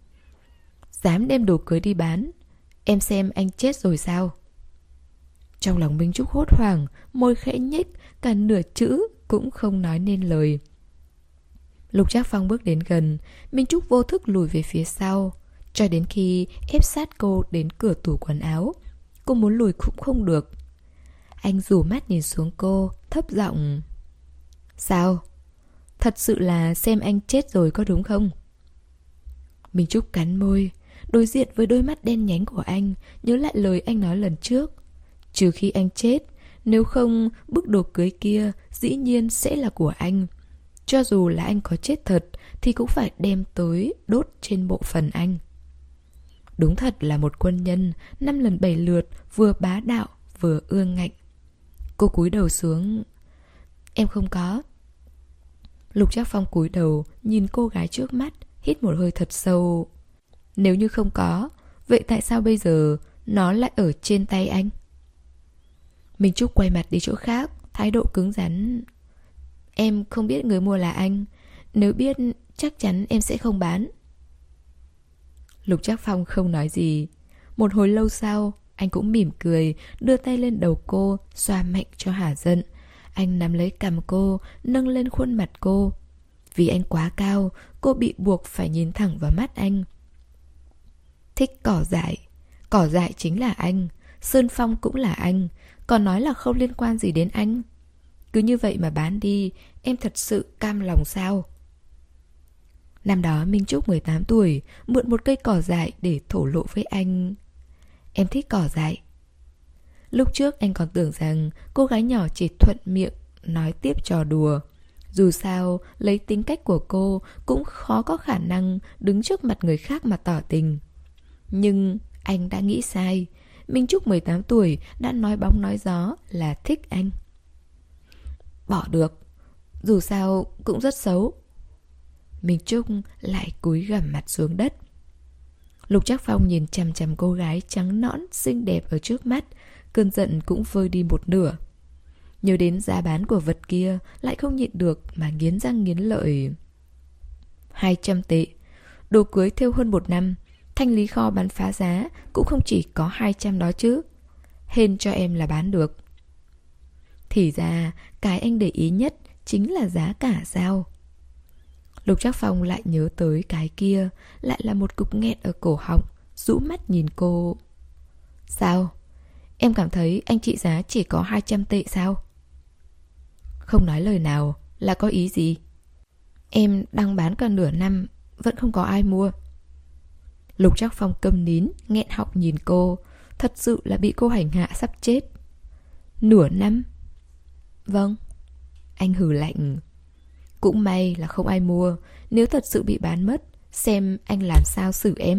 dám đem đồ cưới đi bán, em xem anh chết rồi sao? Trong lòng Minh Trúc hốt hoảng, môi khẽ nhếch, cả nửa chữ cũng không nói nên lời. Lục Trác Phong bước đến gần, Minh Trúc vô thức lùi về phía sau, cho đến khi ép sát cô đến cửa tủ quần áo. Cô muốn lùi cũng không được. Anh rủ mắt nhìn xuống cô, thấp giọng: sao? Thật sự là xem anh chết rồi có đúng không? Minh Trúc cắn môi, đối diện với đôi mắt đen nhánh của anh, nhớ lại lời anh nói lần trước. Trừ khi anh chết, nếu không bức đồ cưới kia dĩ nhiên sẽ là của anh. Cho dù là anh có chết thật thì cũng phải đem tới đốt trên bộ phần anh. Đúng thật là một quân nhân, năm lần bảy lượt, vừa bá đạo vừa ương ngạnh. Cô cúi đầu xuống: em không có. Lục Trác Phong cúi đầu nhìn cô gái trước mắt, hít một hơi thật sâu. Nếu như không có, vậy tại sao bây giờ nó lại ở trên tay anh? Minh Trúc quay mặt đi chỗ khác, thái độ cứng rắn: em không biết người mua là anh. Nếu biết, chắc chắn em sẽ không bán. Lục Trác Phong không nói gì. Một hồi lâu sau, anh cũng mỉm cười, đưa tay lên đầu cô, xoa mạnh cho hả giận. Anh nắm lấy cằm cô, nâng lên khuôn mặt cô. Vì anh quá cao, cô bị buộc phải nhìn thẳng vào mắt anh. Thích cỏ dại, cỏ dại chính là anh, Sơn Phong cũng là anh, còn nói là không liên quan gì đến anh. Cứ như vậy mà bán đi, em thật sự cam lòng sao? Năm đó Minh Trúc mười tám tuổi, mượn một cây cỏ dại để thổ lộ với anh: em thích cỏ dại. Lúc trước anh còn tưởng rằng cô gái nhỏ chỉ thuận miệng nói tiếp trò đùa. Dù sao, lấy tính cách của cô cũng khó có khả năng đứng trước mặt người khác mà tỏ tình. Nhưng anh đã nghĩ sai. Minh Trúc mười tám tuổi đã nói bóng nói gió là thích anh. Bỏ được, dù sao cũng rất xấu. Minh Trúc lại cúi gằm mặt xuống đất. Lục Trác Phong nhìn chằm chằm cô gái trắng nõn xinh đẹp ở trước mắt, cơn giận cũng vơi đi một nửa. Nhớ đến giá bán của vật kia, lại không nhịn được mà nghiến răng nghiến lợi. Hai trăm tệ, đồ cưới thêu hơn một năm, thanh lý kho bán phá giá cũng không chỉ có hai trăm đó chứ. Hên cho em là bán được. Thì ra cái anh để ý nhất chính là giá cả sao? Lục Trác Phong lại nhớ tới cái kia, lại là một cục nghẹn ở cổ họng, rũ mắt nhìn cô. Sao? Em cảm thấy anh trị giá chỉ có hai trăm tệ sao? Không nói lời nào là có ý gì? Em đang bán cả nửa năm, vẫn không có ai mua. Lục Trác Phong câm nín, nghẹn họng nhìn cô. Thật sự là bị cô hành hạ sắp chết. Nửa năm? Vâng. Anh hừ lạnh. Cũng may là không ai mua. Nếu thật sự bị bán mất, xem anh làm sao xử em.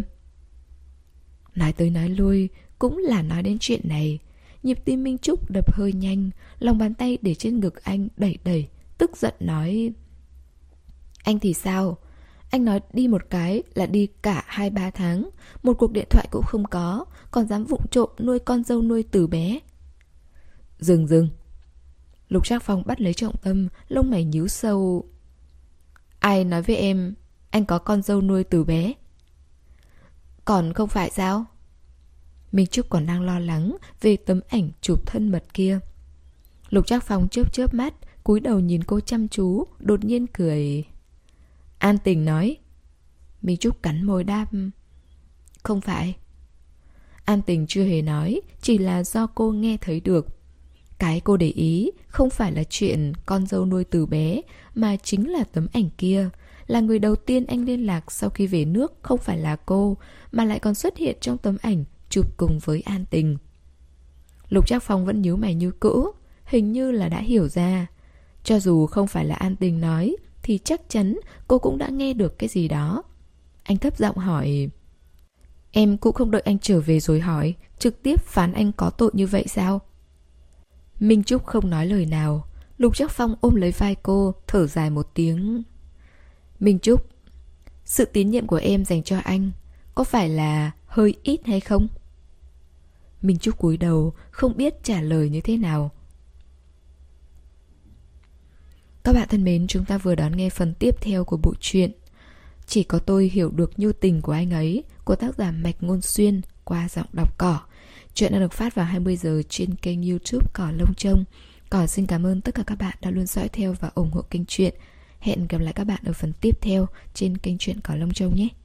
Nói tới nói lui, cũng là nói đến chuyện này. Nhịp tim Minh Trúc đập hơi nhanh, lòng bàn tay để trên ngực anh đẩy đẩy, tức giận nói: anh thì sao? Anh nói đi một cái là đi cả hai ba tháng, một cuộc điện thoại cũng không có, còn dám vụng trộm nuôi con dâu nuôi từ bé. Dừng dừng. Lục Trác Phong bắt lấy trọng tâm, lông mày nhíu sâu. Ai nói với em anh có con dâu nuôi từ bé? Còn không phải sao? Minh Trúc còn đang lo lắng về tấm ảnh chụp thân mật kia. Lục Trác Phong chớp chớp mắt, cúi đầu nhìn cô chăm chú, đột nhiên cười. An Tình nói. Minh Trúc cắn môi đáp. Không phải. An Tình chưa hề nói, chỉ là do cô nghe thấy được. Cái cô để ý không phải là chuyện con dâu nuôi từ bé, mà chính là tấm ảnh kia. Là người đầu tiên anh liên lạc sau khi về nước không phải là cô, mà lại còn xuất hiện trong tấm ảnh chụp cùng với An Tình. Lục Trác Phong vẫn nhíu mày như cũ, hình như là đã hiểu ra. Cho dù không phải là An Tình nói, thì chắc chắn cô cũng đã nghe được cái gì đó. Anh thấp giọng hỏi. Em cũng không đợi anh trở về rồi hỏi, trực tiếp phán anh có tội như vậy sao? Minh Trúc không nói lời nào. Lục Trác Phong ôm lấy vai cô, thở dài một tiếng. Minh Trúc, Sự tín nhiệm của em dành cho anh có phải là hơi ít hay không? Minh Trúc cúi đầu, không biết trả lời như thế nào. Các bạn thân mến, chúng ta vừa đón nghe phần tiếp theo của bộ truyện Chỉ có tôi hiểu được nhu tình của anh ấy của tác giả Mạch Ngôn Xuyên qua giọng đọc Cỏ. Chuyện đã được phát vào hai mươi giờ trên kênh YouTube Cỏ Lông Trông. Cỏ xin cảm ơn tất cả các bạn đã luôn dõi theo và ủng hộ kênh truyện. Hẹn gặp lại các bạn ở phần tiếp theo trên kênh truyện Cỏ Lông Trông nhé.